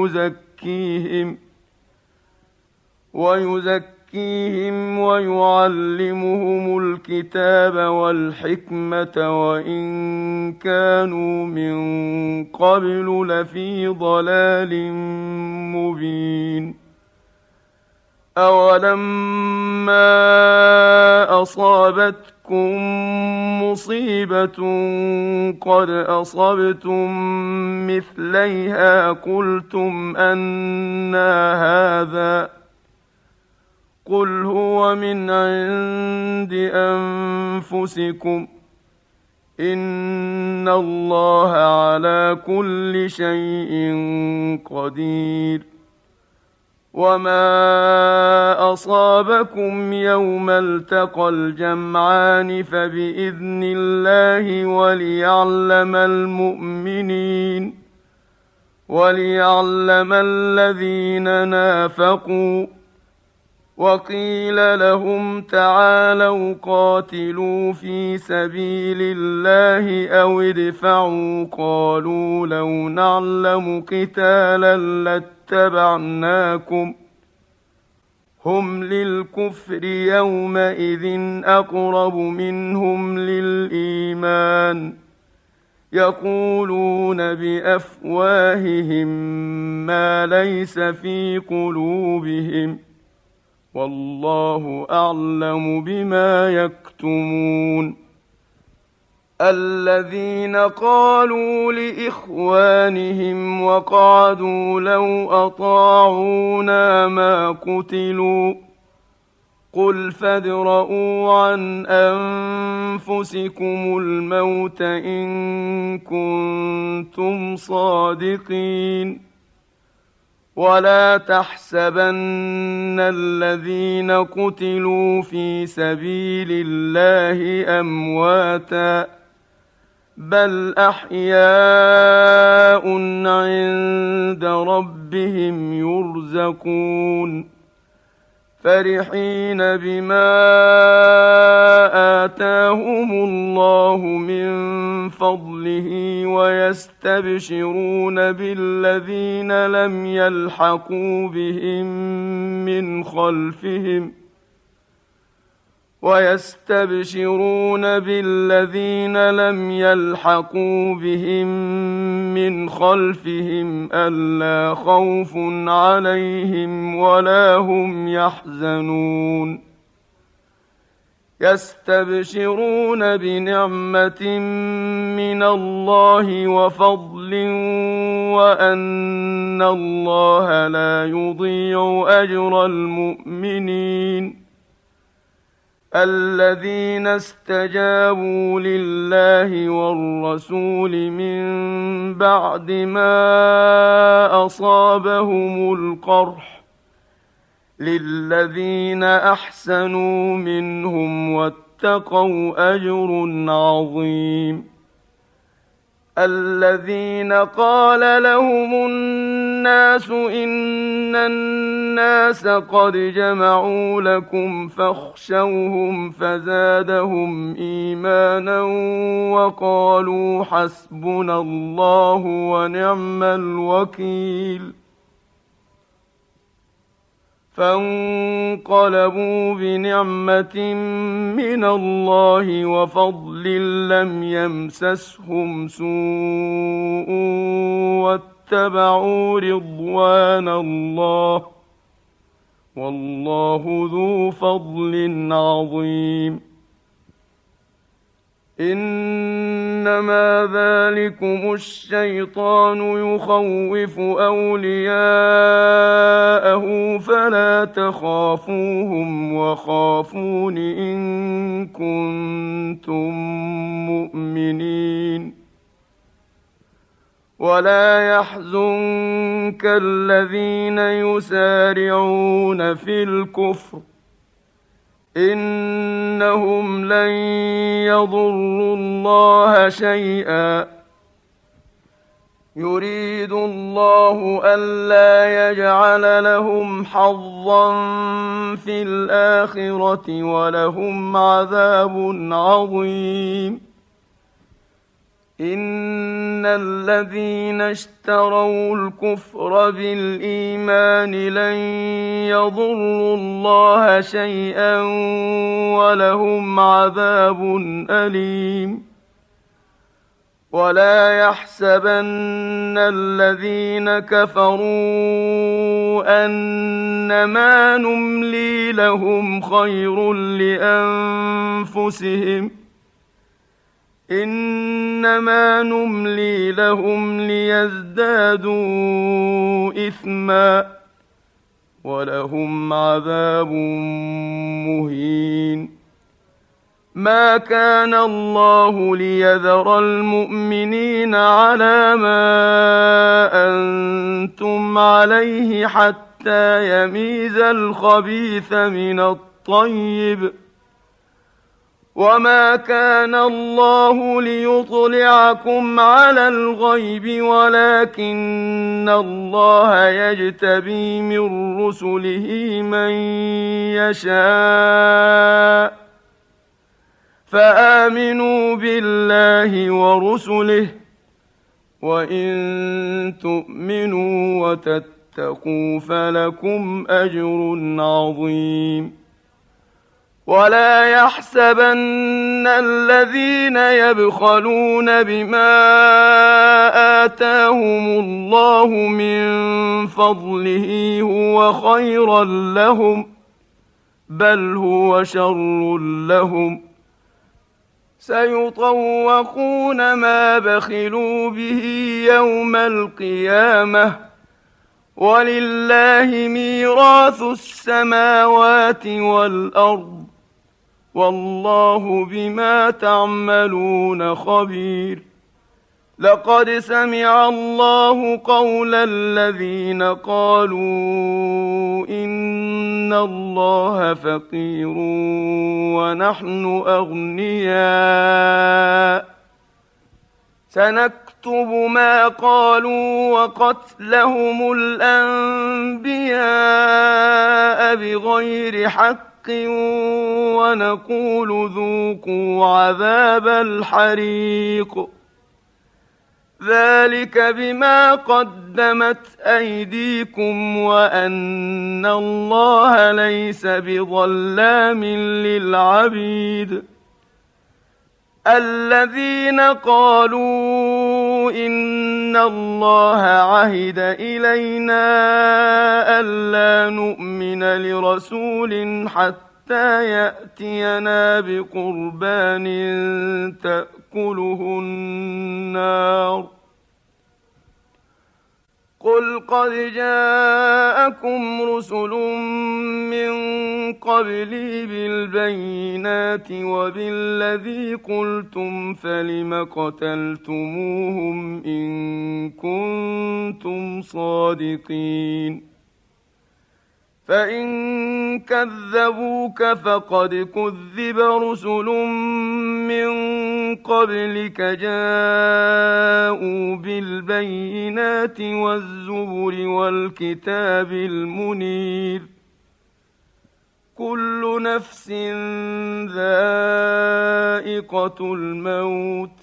Speaker 1: ويزكيهم ويعلمهم الكتاب والحكمة وإن كانوا من قبل لفي ضلال مبين أولما أصابتكم مصيبة قد أصبتم مثليها قلتم أنى هذا قل هو من عند أنفسكم إن الله على كل شيء قدير وما أصابكم يوم التقى الجمعان فبإذن الله وليعلم الذين نافقوا وقيل لهم تعالوا قاتلوا في سبيل الله أو ادفعوا قالوا لو نعلم قتالا لاتبعناكم هم للكفر يومئذ أقرب منهم للإيمان يقولون بأفواههم ما ليس في قلوبهم والله أعلم بما يكتمون الذين قالوا لإخوانهم وقعدوا لو أطاعونا ما قتلوا قل فادرءوا عن أنفسكم الموت إن كنتم صادقين ولا تحسبن الذين قتلوا في سبيل الله أمواتا بل أحياء عند ربهم يرزقون فرحين بما آتاهم الله من فضله ويستبشرون بالذين لم يلحقوا بهم من خلفهم ألا خوف عليهم ولا هم يحزنون يستبشرون بنعمة من الله وفضل وأن الله لا يضيع أجر المؤمنين الذين استجابوا لله والرسول من بعد ما أصابهم القرح للذين أحسنوا منهم واتقوا أجر عظيم الذين قال لهم الناس إن الناس قد جمعوا لكم فاخشوهم فزادهم إيمانا وقالوا حسبنا الله ونعم الوكيل فانقلبوا بنعمة من الله وفضل لم يمسسهم سوء واتبعوا رضوان الله والله ذو فضل عظيم إنما ذلكم الشيطان يخوف أولياءه فلا تخافوهم وخافون إن كنتم مؤمنين ولا يحزنك الذين يسارعون في الكفر إنهم لن يضروا الله شيئا يريد الله ألا يجعل لهم حظا في الآخرة ولهم عذاب عظيم إن الذين اشتروا الكفر بالإيمان لن يضروا الله شيئا ولهم عذاب أليم ولا يحسبن الذين كفروا أنما نملي لهم خير لأنفسهم إنما نملي لهم ليزدادوا إثما ولهم عذاب مهين ما كان الله ليذر المؤمنين على ما أنتم عليه حتى يميز الخبيث من الطيب وما كان الله ليطلعكم على الغيب ولكن الله يجتبي من رسله من يشاء فآمنوا بالله ورسله وإن تؤمنوا وتتقوا فلكم أجر عظيم ولا يحسبن الذين يبخلون بما آتاهم الله من فضله هو خيرا لهم بل هو شر لهم سيطوقون ما بخلوا به يوم القيامة ولله ميراث السماوات والأرض والله بما تعملون خبير لقد سمع الله قول الذين قالوا إن الله فقير ونحن أغنياء سنكتب ما قالوا وقتلهم الأنبياء بغير حق ونقول ذوقوا عذاب الحريق ذلك بما قدمت أيديكم وأن الله ليس بظلام للعبيد الذين قالوا إن الله عهد إلينا ألا نؤمن لرسول حتى يأتينا بقربان تأكله النار قل قد جاءكم رسل من قبلي بالبينات وبالذي قلتم فلم قتلتموهم إن كنتم صادقين فإن كذبوك فقد كذب رسل من قبلك جاءوا بالبينات والزبر والكتاب المنير كل نفس ذائقة الموت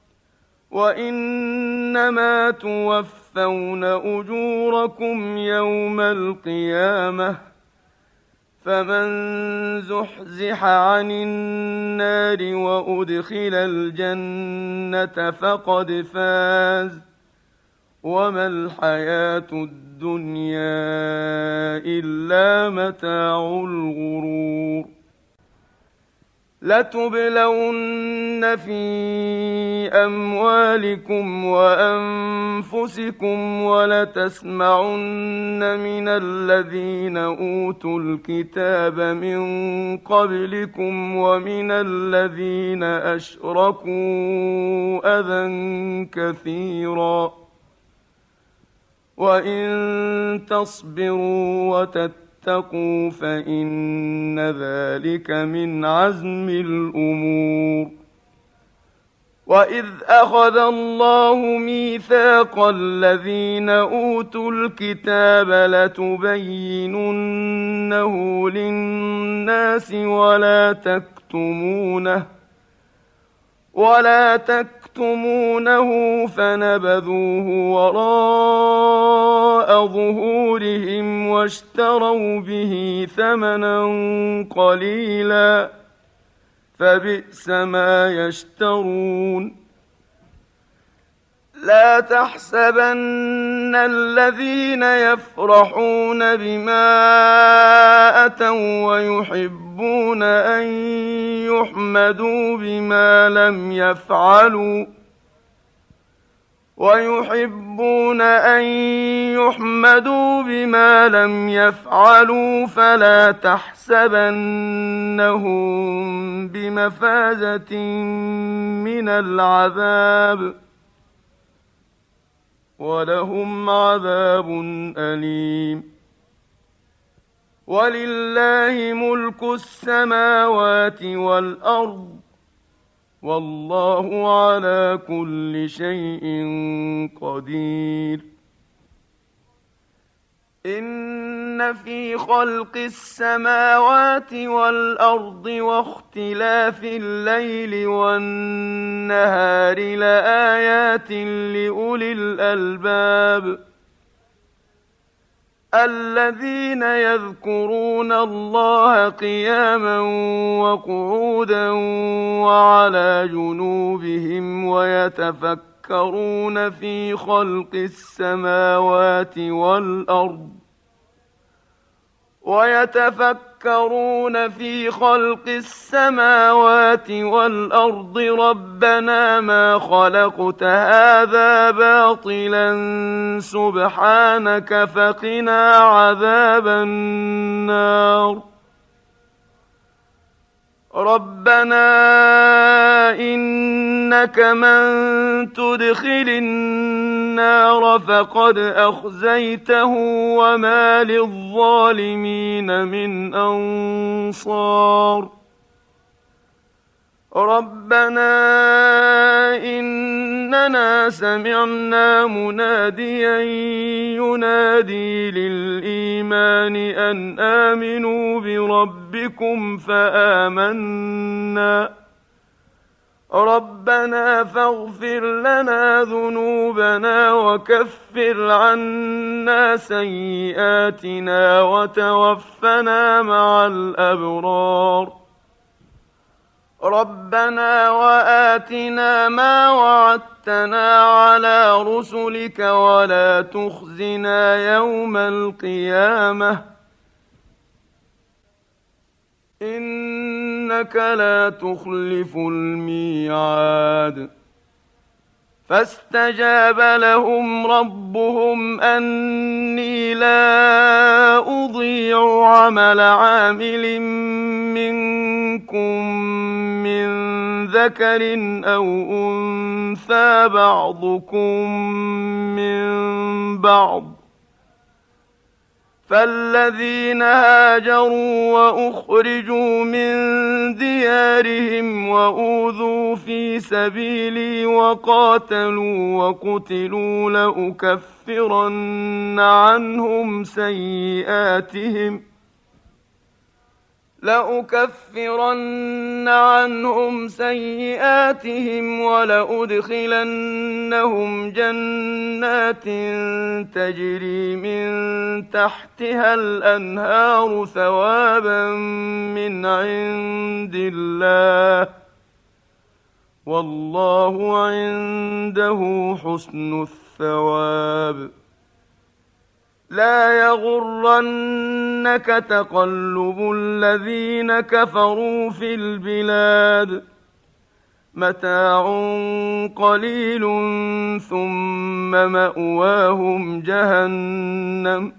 Speaker 1: وإنما توفون أجوركم يوم القيامة فمن زحزح عن النار وأدخل الجنة فقد فاز وما الحياة الدنيا إلا متاع الغرور لتبلون في أموالكم وأنفسكم ولتسمعن من الذين أوتوا الكتاب من قبلكم ومن الذين أشركوا أذى كثيرا وإن تصبروا وتتقوا واتقوا فإن ذلك من عزم الأمور. وإذ أخذ الله ميثاق الذين أوتوا الكتاب لتبيننه للناس ولا تكتمونه فنبذوه وراء ظهورهم واشتروا به ثمنا قليلا فبئس ما يشترون. لا تحسبن الذين يفرحون بما أتوا ويحبون أن يحمدوا بما لم يفعلوا فلا تحسبنهم بمفازة من العذاب ولهم عذاب أليم. ولله ملك السماوات والأرض والله على كل شيء قدير. إن في خلق السماوات والأرض واختلاف الليل والنهار لآيات لأولي الألباب الذين يذكرون الله قياما وقعودا وعلى جنوبهم ويتفكرون في خلق السماوات والأرض ربنا ما خلقت هذا باطلا سبحانك فقنا عذاب النار. ربنا إنك من تدخل النار فقد أخزيته وما للظالمين من أنصار. ربنا إننا سمعنا مناديا ينادي للإيمان أن آمنوا بربكم فآمنا. ربنا فاغفر لنا ذنوبنا وكفر عنا سيئاتنا وتوفنا مع الأبرار. ربنا وآتنا ما وعدتنا على رسلك ولا تخزنا يوم القيامة إنك لا تخلف الميعاد. فاستجاب لهم ربهم أني لا أضيع عمل عامل منكم من ذكر أو أنثى بعضكم من بعض. فالذين هاجروا وأخرجوا من ديارهم وأوذوا في سبيلي وقاتلوا وقتلوا لأكفرن عنهم سيئاتهم ولأدخلنهم جنات تجري من تحتها الأنهار ثوابا من عند الله والله عنده حسن الثواب. لا يغرنك تقلب الذين كفروا في البلاد متاع قليل ثم مأواهم جهنم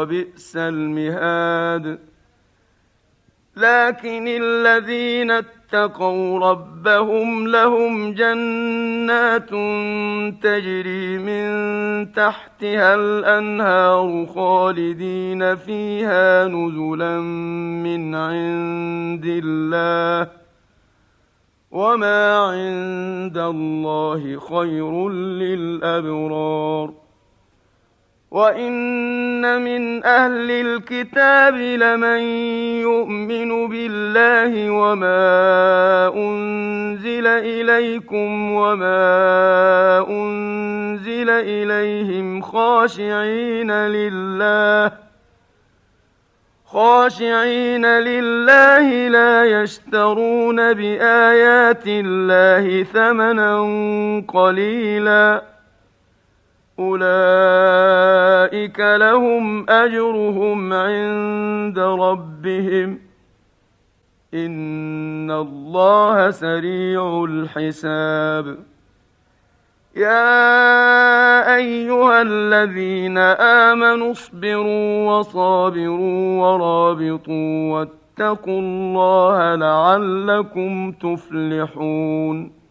Speaker 1: وبئس المهاد. لكن الذين اتقوا ربهم لهم جنات تجري من تحتها الأنهار خالدين فيها نزلا من عند الله وما عند الله خير للأبرار وإن من أهل الكتاب لمن يؤمن بالله وما أنزل إليكم وما أنزل إليهم خاشعين لله لا يشترون بآيات الله ثمنا قليلا أولئك لهم أجرهم عند ربهم إن الله سريع الحساب يا أيها الذين آمنوا اصبروا وصابروا ورابطوا واتقوا الله لعلكم تفلحون